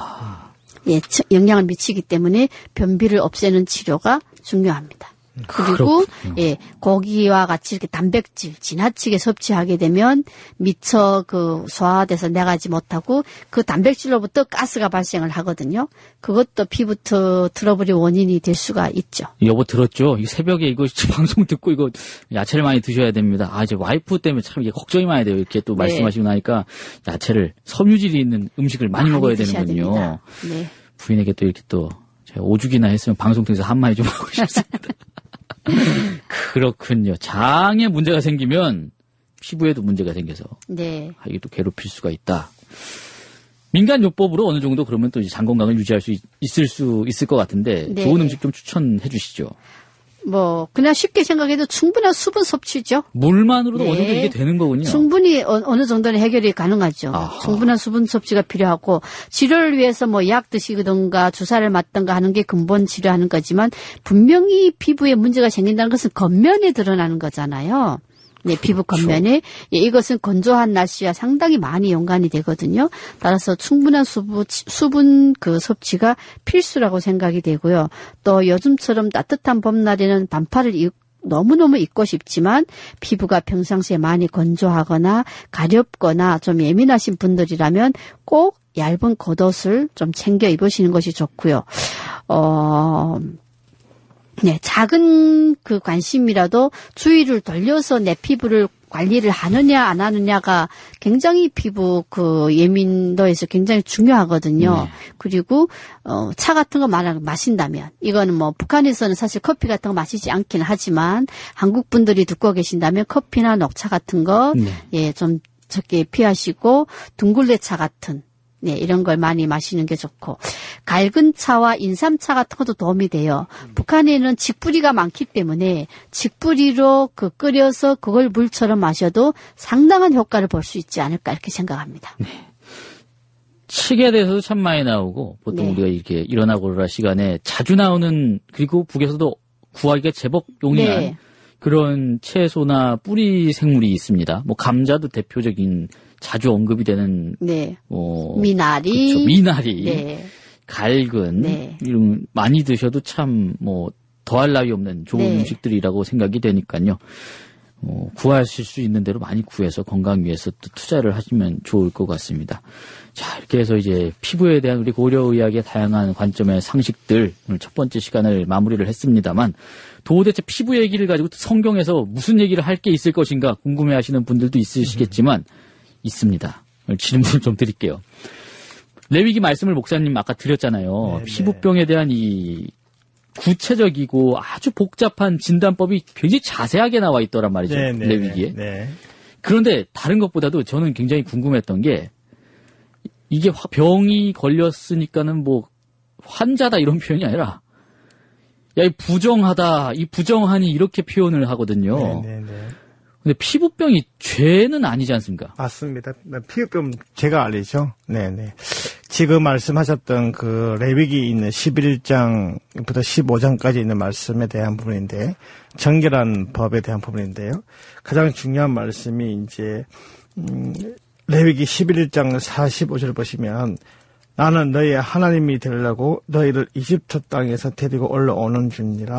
영향을 미치기 때문에 변비를 없애는 치료가 중요합니다. 그리고 고기와 같이 이렇게 단백질 지나치게 섭취하게 되면 미처 소화돼서 나가지 못하고 그 단백질로부터 가스가 발생을 하거든요. 그것도 피부 트러블의 원인이 될 수가 있죠. 여보 들었죠? 이 새벽에 이거 방송 듣고 이거 야채를 많이 드셔야 됩니다. 이제 와이프 때문에 참 이게 걱정이 많이 돼요. 이렇게 또 말씀하시고 나니까 야채를 섬유질이 있는 음식을 많이 먹어야 되는군요. 네. 부인에게 또 이렇게 또 제가 오죽이나 했으면 방송 통해서 한마디 좀 하고 싶습니다. 그렇군요. 장에 문제가 생기면 피부에도 문제가 생겨서 이게 또 괴롭힐 수가 있다. 민간요법으로 어느 정도 그러면 또 이제 장 건강을 유지할 수 있을 것 같은데 좋은 음식 좀 추천해 주시죠. 뭐 그냥 쉽게 생각해도 충분한 수분 섭취죠. 물만으로도 네. 어느 정도 이게 되는 거군요. 충분히 어느 정도는 해결이 가능하죠. 아하. 충분한 수분 섭취가 필요하고 치료를 위해서 뭐 약 드시든가 주사를 맞든가 하는 게 근본 치료하는 거지만 분명히 피부에 문제가 생긴다는 것은 겉면에 드러나는 거잖아요. 네, 피부 겉면에 예, 이것은 건조한 날씨와 상당히 많이 연관이 되거든요. 따라서 충분한 수분 그 섭취가 필수라고 생각이 되고요. 또 요즘처럼 따뜻한 봄날에는 반팔을 너무너무 입고 싶지만 피부가 평상시에 많이 건조하거나 가렵거나 좀 예민하신 분들이라면 꼭 얇은 겉옷을 좀 챙겨 입으시는 것이 좋고요. 네, 작은 그 관심이라도 주의를 돌려서 내 피부를 관리를 하느냐 안 하느냐가 굉장히 피부 그 예민도에서 굉장히 중요하거든요. 네. 그리고 차 같은 거 마신다면 이거는 뭐 북한에서는 사실 커피 같은 거 마시지 않기는 하지만 한국 분들이 듣고 계신다면 커피나 녹차 같은 거 예, 좀 적게 피하시고 둥글레차 같은 네, 이런 걸 많이 마시는 게 좋고 갈근 차와 인삼차 같은 것도 도움이 돼요. 북한에는 직뿌리가 많기 때문에 직뿌리로 끓여서 그걸 물처럼 마셔도 상당한 효과를 볼 수 있지 않을까 이렇게 생각합니다. 네. 칡에 대해서도 참 많이 나오고 보통 네. 우리가 이렇게 일어나고라 시간에 자주 나오는 그리고 북에서도 구하기가 제법 용이한 네. 그런 채소나 뿌리 생물이 있습니다. 뭐 감자도 대표적인 자주 언급이 되는 네. 미나리, 그렇죠. 미나리, 네. 갈근 네. 이런 많이 드셔도 참 뭐 더할 나위 없는 좋은 네. 음식들이라고 생각이 되니까요. 구하실 수 있는 대로 많이 구해서 건강 위해서 또 투자를 하시면 좋을 것 같습니다. 자, 이렇게 해서 이제 피부에 대한 우리 고려의학의 다양한 관점의 상식들 오늘 첫 번째 시간을 마무리를 했습니다만 도대체 피부 얘기를 가지고 성경에서 무슨 얘기를 할 게 있을 것인가 궁금해하시는 분들도 있으시겠지만 있습니다. 오늘 질문을 좀 드릴게요. 레위기 말씀을 목사님 아까 드렸잖아요. 네, 피부병에 대한 이 구체적이고 아주 복잡한 진단법이 굉장히 자세하게 나와 있더란 말이죠. 네, 네, 레위기에. 네. 그런데 다른 것보다도 저는 굉장히 궁금했던 게 이게 병이 걸렸으니까는 뭐 환자다 이런 표현이 아니라 야, 이 부정하다, 이 부정하니 이렇게 표현을 하거든요. 네, 네, 네. 근데 피부병이 죄는 아니지 않습니까? 맞습니다. 피부병 제가 알리죠. 네네. 지금 말씀하셨던 그 레위기 있는 11장부터 15장까지 있는 말씀에 대한 부분인데 정결한 법에 대한 부분인데요. 가장 중요한 말씀이 이제 레위기 11장 45절 보시면 나는 너희의 하나님이 되려고 너희를 이집트 땅에서 데리고 올라오는 중이라.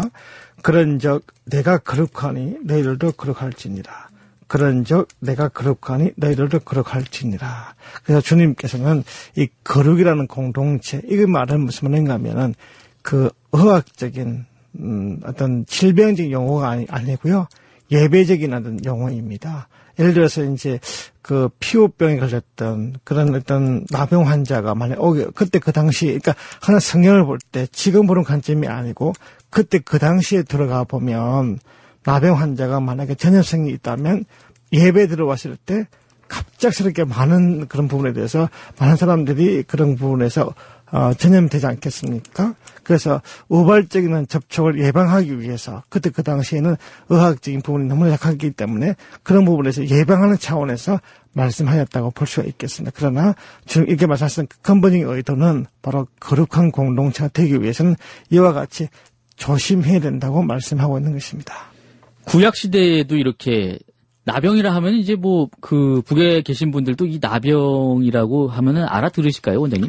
그런즉 내가 거룩하니 너희들도 거룩할지니라. 그런즉 내가 거룩하니 너희들도 거룩할지니라. 그래서 주님께서는 이 거룩이라는 공동체, 이거 말은 무슨 말인가 하면은 그 의학적인 어떤 질병적인 용어가 아니고요. 예배적인 어떤 용어입니다. 예를 들어서 이제 그 피부병에 걸렸던 그런 어떤 나병 환자가 만약 그때 그 당시 그러니까 하나 성경을 볼 때 지금 보는 관점이 아니고 그때 그 당시에 들어가 보면 나병 환자가 만약에 전염성이 있다면 예배 들어왔을 때 갑작스럽게 많은 그런 부분에 대해서 많은 사람들이 그런 부분에서 전염되지 않겠습니까? 그래서 우발적인 접촉을 예방하기 위해서 그때 그 당시에는 의학적인 부분이 너무 약하기 때문에 그런 부분에서 예방하는 차원에서 말씀하였다고 볼 수가 있겠습니다. 그러나 지금 이렇게 말씀하신 근본적인 의도는 바로 거룩한 공동체가 되기 위해서는 이와 같이 조심해야 된다고 말씀하고 있는 것입니다. 구약 시대에도 이렇게 나병이라 하면 이제 뭐 그 북에 계신 분들도 이 나병이라고 하면은 알아들으실까요, 원장님?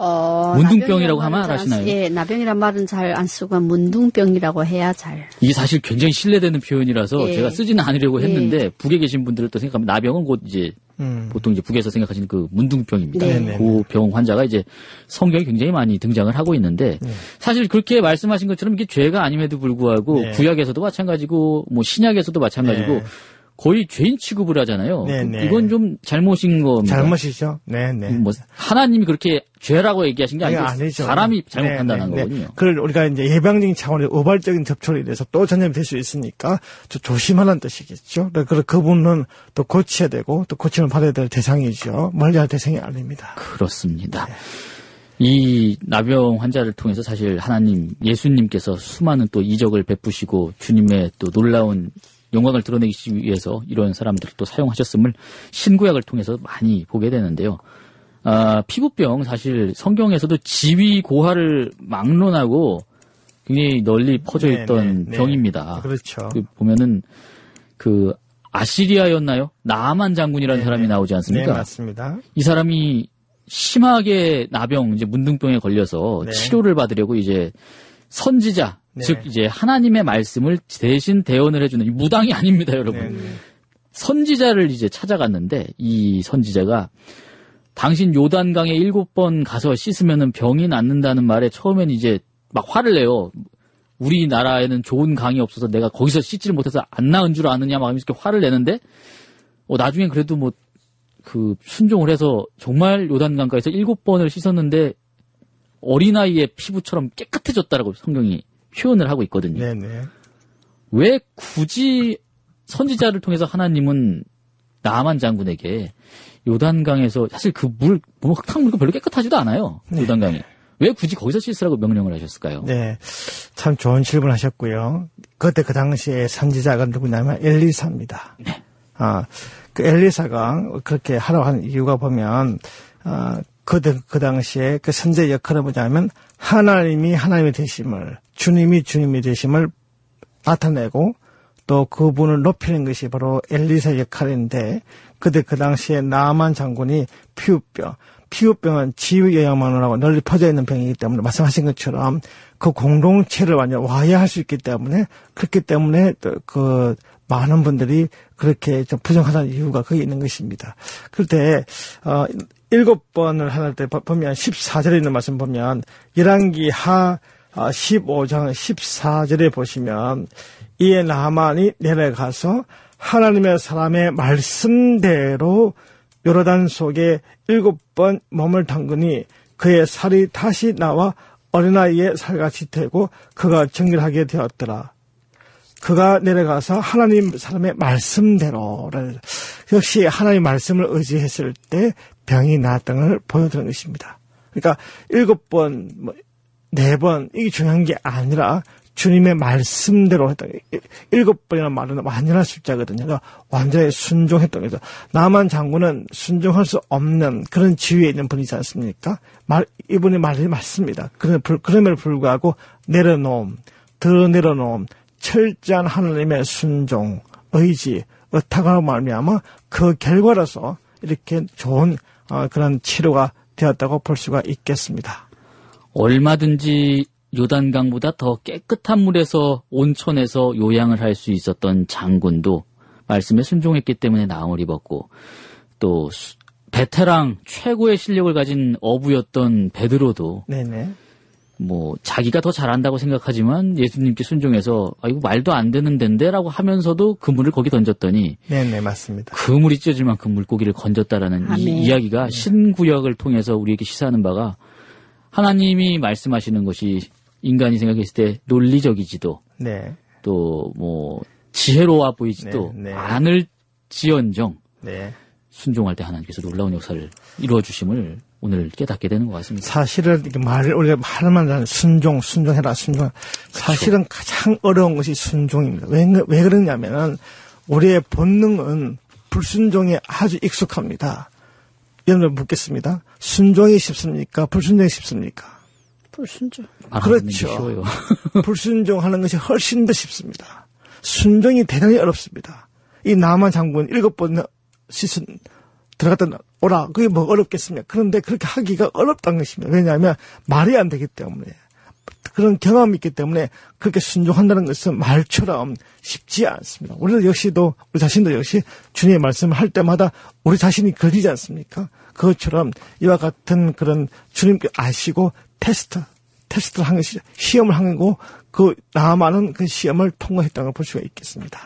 문둥병이라고 하면 알아시나요? 예, 나병이란 말은 잘 안 쓰고 문둥병이라고 해야 잘. 이게 사실 굉장히 신뢰되는 표현이라서 예. 제가 쓰지는 않으려고 했는데 예. 북에 계신 분들을 또 생각하면 나병은 곧 이제 보통 이제 북에서 생각하시는 그 문둥병입니다. 네. 그 병 환자가 이제 성경에 굉장히 많이 등장을 하고 있는데 사실 그렇게 말씀하신 것처럼 이게 죄가 아님에도 불구하고 네. 구약에서도 마찬가지고 뭐 신약에서도 마찬가지고 네. 거의 죄인 취급을 하잖아요. 네, 네. 이건 좀 잘못인 겁니다. 잘못이죠. 네네. 뭐 하나님이 그렇게 죄라고 얘기하신 게 아니고 아니죠. 사람이 잘못 판단한 네. 거거든요. 그걸 우리가 이제 예방적인 차원에서 우발적인 접촉에 대해서 또 전염이 될 수 있으니까 조심하라는 뜻이겠죠. 그분은 또 고쳐야 되고 또 고침을 받아야 될 대상이죠. 멀리할 대상이 아닙니다. 그렇습니다. 이 나병 환자를 통해서 사실 하나님, 예수님께서 수많은 또 이적을 베푸시고 주님의 또 놀라운 영광을 드러내기 위해서 이런 사람들을 또 사용하셨음을 신구약을 통해서 많이 보게 되는데요. 피부병 사실 성경에서도 지위고하를 막론하고 굉장히 널리 퍼져 있던 병입니다. 그렇죠. 보면은 아시리아였나요? 나아만 장군이라는 사람이 나오지 않습니까? 네, 맞습니다. 이 사람이 심하게 나병, 이제 문둥병에 걸려서 치료를 받으려고 이제 선지자, 즉 이제 하나님의 말씀을 대신 대언을 해주는 무당이 아닙니다, 여러분. 선지자를 이제 찾아갔는데 이 선지자가 당신 요단강에 7번 가서 씻으면은 병이 낫는다는 말에 처음엔 이제 막 화를 내요. 우리나라에는 좋은 강이 없어서 내가 거기서 씻지를 못해서 안 나은 줄 아느냐 막 이렇게 화를 내는데 나중엔 그래도 순종을 해서 정말 요단강가에서 7번을 씻었는데 어린아이의 피부처럼 깨끗해졌다라고 성경이 표현을 하고 있거든요. 네네. 왜 굳이 선지자를 통해서 하나님은 나아만 장군에게 요단강에서 사실 흙탕물도 별로 깨끗하지도 않아요. 요단강이. 왜 굳이 거기서 씻으라고 명령을 하셨을까요? 네. 참 좋은 질문 하셨고요. 그때 그 당시에 선지자가 누구냐면 엘리사입니다. 네. 그 엘리사가 그렇게 하라고 하는 이유가 보면, 그 당시에 그 선지자의 역할은 뭐냐면 하나님이 하나님이 되심을, 주님이 주님이 되심을 나타내고 또 그분을 높이는 것이 바로 엘리사의 역할인데, 그때 그 당시에 나아만 장군이 피부병은 지위여야만이라고 널리 퍼져 있는 병이기 때문에 말씀하신 것처럼 그 공동체를 완전 와해할 수 있기 때문에, 그렇기 때문에 그 많은 분들이 그렇게 좀 부정하는 이유가 거기 있는 것입니다. 그럴 때 7번을 할 때 보면 14절에 있는 말씀 보면 열왕기 하 15장 14절에 보시면 이에 나아만이 내려가서 하나님의 사람의 말씀대로 요르단 속에 7번 몸을 담그니 그의 살이 다시 나와 어린아이의 살같이 되고 그가 정결하게 되었더라. 그가 내려가서 하나님 사람의 말씀대로를, 역시 하나님의 말씀을 의지했을 때 병이 나았던 걸 보여드리는 것입니다. 그러니까 7번, 4번 이게 중요한 게 아니라 주님의 말씀대로 했다. 7번이라는 말은 완전한 숫자거든요. 그러니까 완전히 순종했던 거죠. 나아만 장군은 순종할 수 없는 그런 지위에 있는 분이지 않습니까? 이분의 말이 맞습니다. 그럼에도 불구하고 더 내려놓음, 철저한 하나님의 순종, 의지, 의탁하고 말미암아 그 결과로서 이렇게 좋은 그런 치료가 되었다고 볼 수가 있겠습니다. 얼마든지 요단강보다 더 깨끗한 물에서 온천에서 요양을 할 수 있었던 장군도 말씀에 순종했기 때문에 나음을 입었고, 또 베테랑 최고의 실력을 가진 어부였던 베드로도 네네. 자기가 더 잘한다고 생각하지만 예수님께 순종해서 이거 말도 안 되는 데인데라고 하면서도 그물을 거기 던졌더니 네네 맞습니다. 그물이 찢어질 만큼 물고기를 건졌다라는 이 이야기가 신구약을 통해서 우리에게 시사하는 바가, 하나님이 말씀하시는 것이 인간이 생각했을 때 논리적이지도 또 지혜로워 보이지도 않을지언정 순종할 때 하나님께서 놀라운 역사를 이루어 주심을 오늘 깨닫게 되는 것 같습니다. 사실은 우리가 말만 하는 순종해라. 사실은 가장 어려운 것이 순종입니다. 왜 그러냐면은 우리의 본능은 불순종에 아주 익숙합니다. 여러분 묻겠습니다. 순종이 쉽습니까? 불순종이 쉽습니까? 불순종. 그렇죠. 불순종하는 것이 훨씬 더 쉽습니다. 순종이 대단히 어렵습니다. 이 나아만 장군 7번 들어갔다 오라. 그게 뭐 어렵겠습니까? 그런데 그렇게 하기가 어렵다는 것입니다. 왜냐하면 말이 안 되기 때문에. 그런 경험이 있기 때문에 그렇게 순종한다는 것은 말처럼 쉽지 않습니다. 우리 자신도 역시 주님의 말씀을 할 때마다 우리 자신이 걸리지 않습니까? 그것처럼 이와 같은 그런 주님께 아시고 테스트를 한 것이 시험을 한 거고, 그 나아만은 그 시험을 통과했다는 걸 볼 수가 있겠습니다.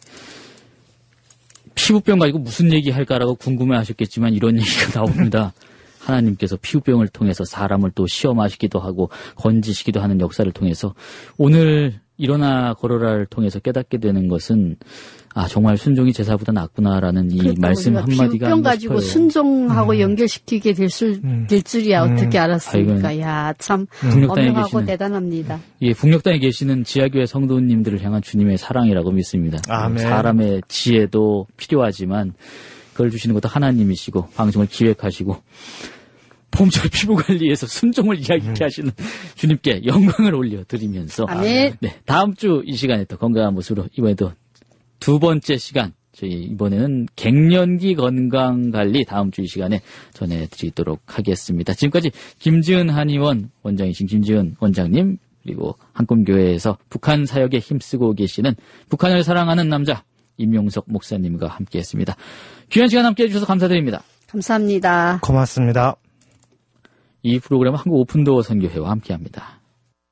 피부병 가지고 무슨 얘기 할까라고 궁금해하셨겠지만 이런 얘기가 나옵니다. 하나님께서 피부병을 통해서 사람을 또 시험하시기도 하고 건지시기도 하는 역사를 통해서 오늘 일어나 걸어라를 통해서 깨닫게 되는 것은 정말 순종이 제사보다 낫구나라는 이 말씀 한마디가 병 가지고 순종하고 연결시키게 될 줄이야 어떻게 알았습니까? 야, 참 엄명하고 대단합니다. 예, 북녘땅에 계시는 지하교회 성도님들을 향한 주님의 사랑이라고 믿습니다. 아멘. 사람의 지혜도 필요하지만 그걸 주시는 것도 하나님이시고 방송을 기획하시고 봄철 피부관리에서 순종을 이야기케 하시는 주님께 영광을 올려드리면서 아멘. 네, 다음 주 이 시간에 또 건강한 모습으로 이번에도 두 번째 시간, 저희 이번에는 갱년기 건강관리 다음 주 이 시간에 전해드리도록 하겠습니다. 지금까지 김지은 한의원 원장이신 김지은 원장님, 그리고 한꿈교회에서 북한 사역에 힘쓰고 계시는 북한을 사랑하는 남자 임용석 목사님과 함께했습니다. 귀한 시간 함께해 주셔서 감사드립니다. 감사합니다. 고맙습니다. 이 프로그램은 한국 오픈도어 선교회와 함께합니다.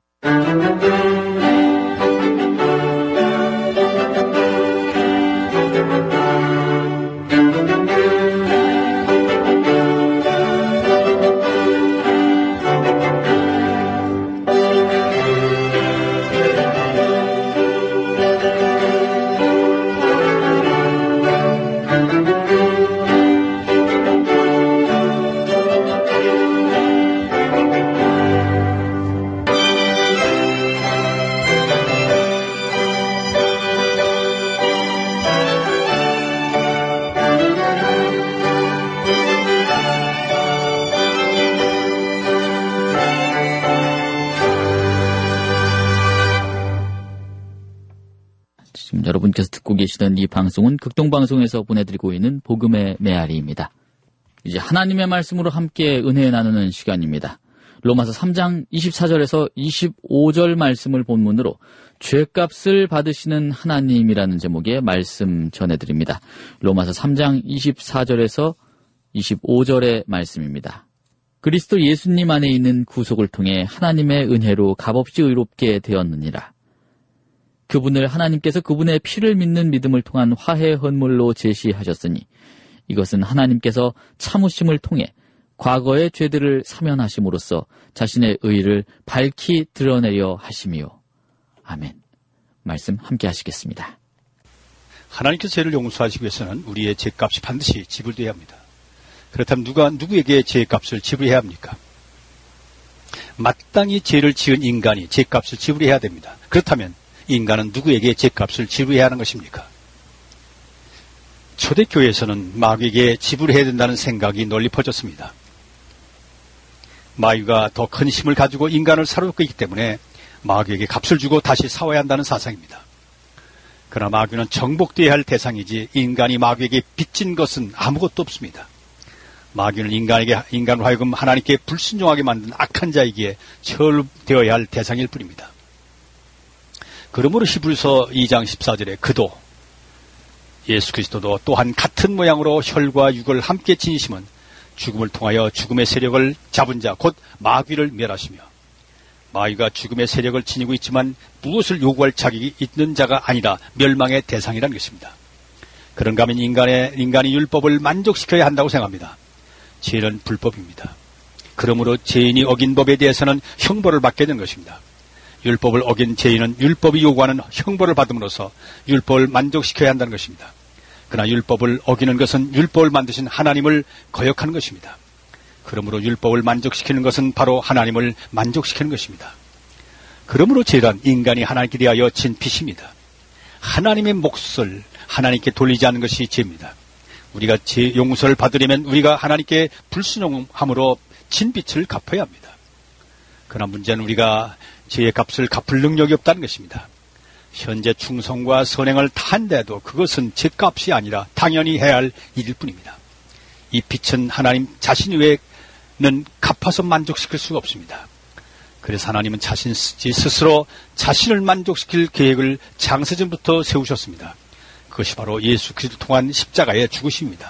지금 여러분께서 듣고 계시던 이 방송은 극동방송에서 보내드리고 있는 복음의 메아리입니다. 이제 하나님의 말씀으로 함께 은혜 나누는 시간입니다. 로마서 3장 24절에서 25절 말씀을 본문으로 죄값을 받으시는 하나님이라는 제목의 말씀 전해드립니다. 로마서 3장 24절에서 25절의 말씀입니다. 그리스도 예수님 안에 있는 구속을 통해 하나님의 은혜로 값없이 의롭게 되었느니라. 그분을 하나님께서 그분의 피를 믿는 믿음을 통한 화해 헌물로 제시하셨으니 이것은 하나님께서 참으심을 통해 과거의 죄들을 사면하심으로써 자신의 의를 밝히 드러내려 하심이요. 아멘. 말씀 함께 하시겠습니다. 하나님께서 죄를 용서하시기 위해서는 우리의 죄값이 반드시 지불돼야 합니다. 그렇다면 누구에게 죄값을 지불해야 합니까? 마땅히 죄를 지은 인간이 죄값을 지불해야 됩니다. 그렇다면 인간은 누구에게 죄값을 지불해야 하는 것입니까? 초대교회에서는 마귀에게 지불해야 된다는 생각이 널리 퍼졌습니다. 마귀가 더 큰 힘을 가지고 인간을 사로잡고 있기 때문에 마귀에게 값을 주고 다시 싸워야 한다는 사상입니다. 그러나 마귀는 정복되어야 할 대상이지 인간이 마귀에게 빚진 것은 아무것도 없습니다. 마귀는 인간을 하여금 하나님께 불순종하게 만든 악한 자이기에 처벌되어야 할 대상일 뿐입니다. 그러므로 히브리서 2장 14절에 그도 예수 그리스도도 또한 같은 모양으로 혈과 육을 함께 지니심은 죽음을 통하여 죽음의 세력을 잡은 자 곧 마귀를 멸하시며 마귀가 죽음의 세력을 지니고 있지만 무엇을 요구할 자격이 있는 자가 아니라 멸망의 대상이라는 것입니다. 그런가 하면 인간이 율법을 만족시켜야 한다고 생각합니다. 죄는 불법입니다. 그러므로 죄인이 어긴 법에 대해서는 형벌을 받게 되는 것입니다. 율법을 어긴 죄인은 율법이 요구하는 형벌을 받음으로써 율법을 만족시켜야 한다는 것입니다. 그러나 율법을 어기는 것은 율법을 만드신 하나님을 거역하는 것입니다. 그러므로 율법을 만족시키는 것은 바로 하나님을 만족시키는 것입니다. 그러므로 죄란 인간이 하나님께 대하여 진 빚입니다. 하나님의 몫을 하나님께 돌리지 않는 것이 죄입니다. 우리가 죄 용서를 받으려면 우리가 하나님께 불순종함으로 진 빚을 갚아야 합니다. 그러나 문제는 우리가 죄의 값을 갚을 능력이 없다는 것입니다. 현재 충성과 선행을 다한데도 그것은 죄값이 아니라 당연히 해야 할 일일 뿐입니다. 이 빚은 하나님 자신 외에는 갚아서 만족시킬 수가 없습니다. 그래서 하나님은 자신 스스로 자신을 만족시킬 계획을 장세전부터 세우셨습니다. 그것이 바로 예수 그리스도를 통한 십자가의 죽으심입니다.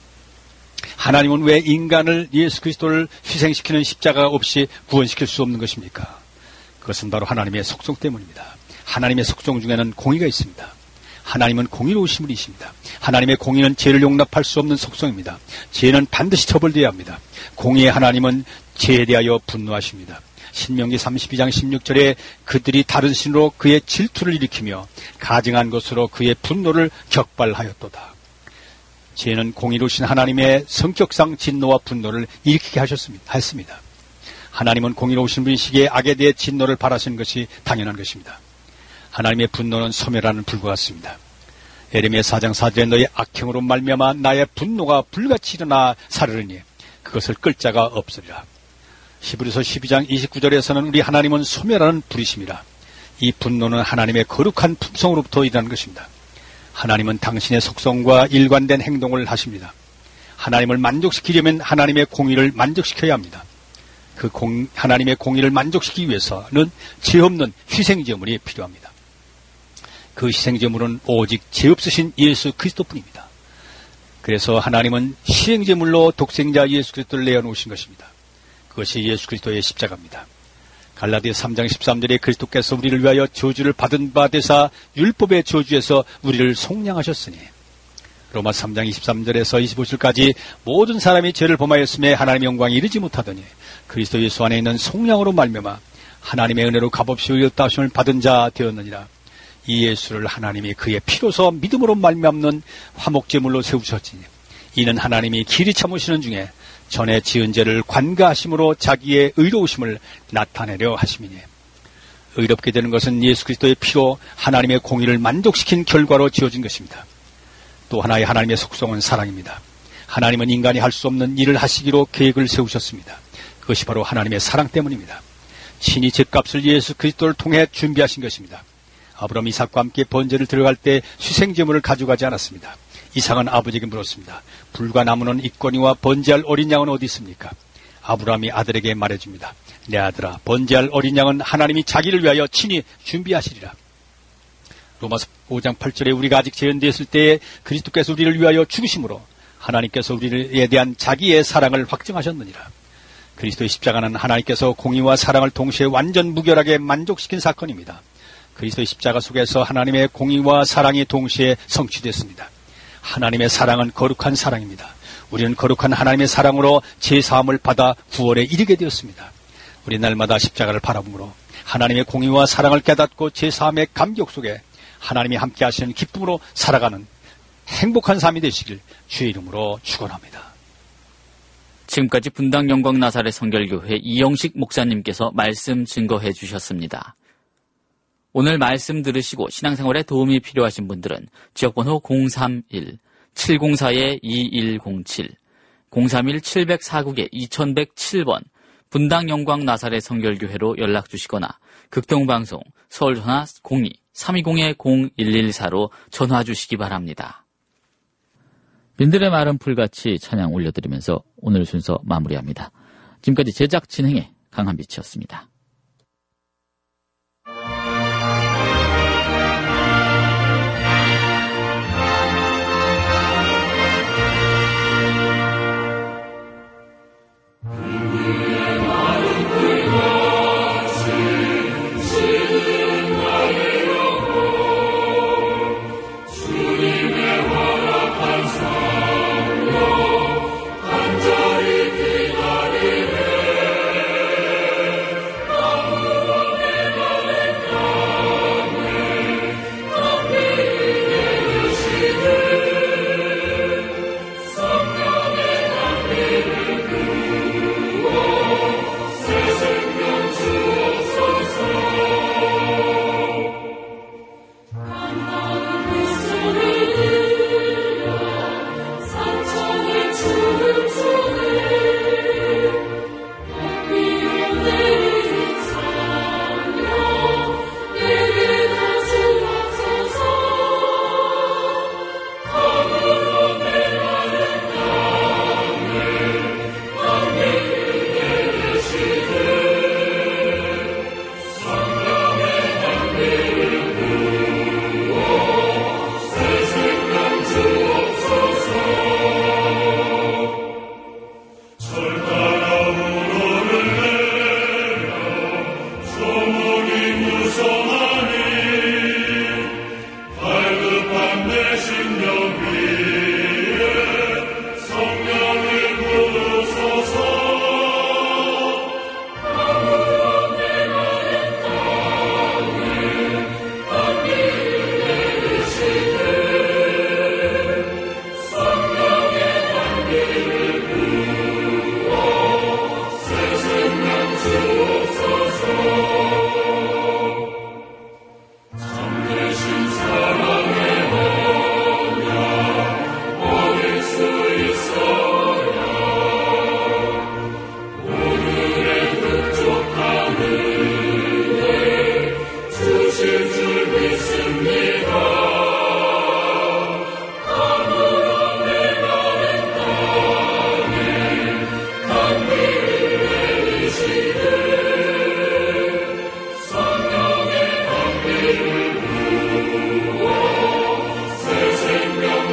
하나님은 왜 인간을 예수 그리스도를 희생시키는 십자가 없이 구원시킬 수 없는 것입니까? 그것은 바로 하나님의 속성 때문입니다. 하나님의 속성 중에는 공의가 있습니다. 하나님은 공의로우신 분이십니다. 하나님의 공의는 죄를 용납할 수 없는 속성입니다. 죄는 반드시 처벌되어야 합니다. 공의의 하나님은 죄에 대하여 분노하십니다. 신명기 32장 16절에 그들이 다른 신으로 그의 질투를 일으키며 가증한 것으로 그의 분노를 격발하였도다. 죄는 공의로우신 하나님의 성격상 진노와 분노를 일으키게 했습니다. 하나님은 공의로우신 분이시기에 악에 대해 진노를 바라시는 것이 당연한 것입니다. 하나님의 분노는 소멸하는 불과 같습니다. 예레미야 4장 4절에 너의 악행으로 말미암아 나의 분노가 불같이 일어나 사르르니 그것을 끌 자가 없으리라. 히브리서 12장 29절에서는 우리 하나님은 소멸하는 불이십니다. 이 분노는 하나님의 거룩한 품성으로부터 일어나는 것입니다. 하나님은 당신의 속성과 일관된 행동을 하십니다. 하나님을 만족시키려면 하나님의 공의를 만족시켜야 합니다. 하나님의 공의를 만족시키기 위해서는 죄 없는 희생제물이 필요합니다. 그 희생제물은 오직 죄 없으신 예수 그리스도뿐입니다. 그래서 하나님은 희생제물로 독생자 예수 그리스도를 내어놓으신 것입니다. 그것이 예수 그리스도의 십자가입니다. 갈라디아 3장 13절에 그리스도께서 우리를 위하여 저주를 받은 바 되사 율법의 저주에서 우리를 속량하셨으니 로마 3장 23절에서 25절까지 모든 사람이 죄를 범하였음에 하나님의 영광이 이르지 못하더니 그리스도 예수 안에 있는 속량으로 말미암아 하나님의 은혜로 값없이 의롭다 하심을 받은 자 되었느니라. 이 예수를 하나님이 그의 피로서 믿음으로 말미암는 화목제물로 세우셨으니 이는 하나님이 길이 참으시는 중에 전에 지은 죄를 관가하심으로 자기의 의로우심을 나타내려 하심이니 의롭게 되는 것은 예수 그리스도의 피로 하나님의 공의를 만족시킨 결과로 지어진 것입니다. 또 하나의 하나님의 속성은 사랑입니다. 하나님은 인간이 할 수 없는 일을 하시기로 계획을 세우셨습니다. 그것이 바로 하나님의 사랑 때문입니다. 친히 죗값을 예수 그리스도를 통해 준비하신 것입니다. 아브라함 이삭과 함께 번제를 들어갈 때 희생제물을 가져가지 않았습니다. 이삭은 아버지에게 물었습니다. 불과 나무는 있거니와 번제할 어린 양은 어디 있습니까? 아브라함이 아들에게 말해줍니다. 내 아들아, 번제할 어린 양은 하나님이 자기를 위하여 친히 준비하시리라. 로마서 5장 8절에 우리가 아직 죄인되었을 때에 그리스도께서 우리를 위하여 죽으심으로 하나님께서 우리에 대한 자기의 사랑을 확증하셨느니라. 그리스도의 십자가는 하나님께서 공의와 사랑을 동시에 완전 무결하게 만족시킨 사건입니다. 그리스도의 십자가 속에서 하나님의 공의와 사랑이 동시에 성취됐습니다. 하나님의 사랑은 거룩한 사랑입니다. 우리는 거룩한 하나님의 사랑으로 죄사함을 받아 구원에 이르게 되었습니다. 우리 날마다 십자가를 바라보므로 하나님의 공의와 사랑을 깨닫고 죄사함의 감격 속에 하나님이 함께 하시는 기쁨으로 살아가는 행복한 삶이 되시길 주의 이름으로 축원합니다. 지금까지 분당 영광 나사렛 성결교회 이영식 목사님께서 말씀 증거해 주셨습니다. 오늘 말씀 들으시고 신앙생활에 도움이 필요하신 분들은 지역번호 031-704-2107, 031-704-2107번 분당 영광 나사렛 성결교회로 연락 주시거나 극동방송 서울전화 02-320-0114로 전화 주시기 바랍니다. 빈들의 마른 풀같이 찬양 올려드리면서 오늘 순서 마무리합니다. 지금까지 제작 진행의 강한빛이었습니다.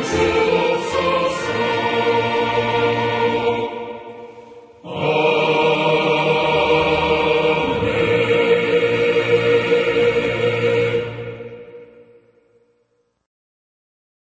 주시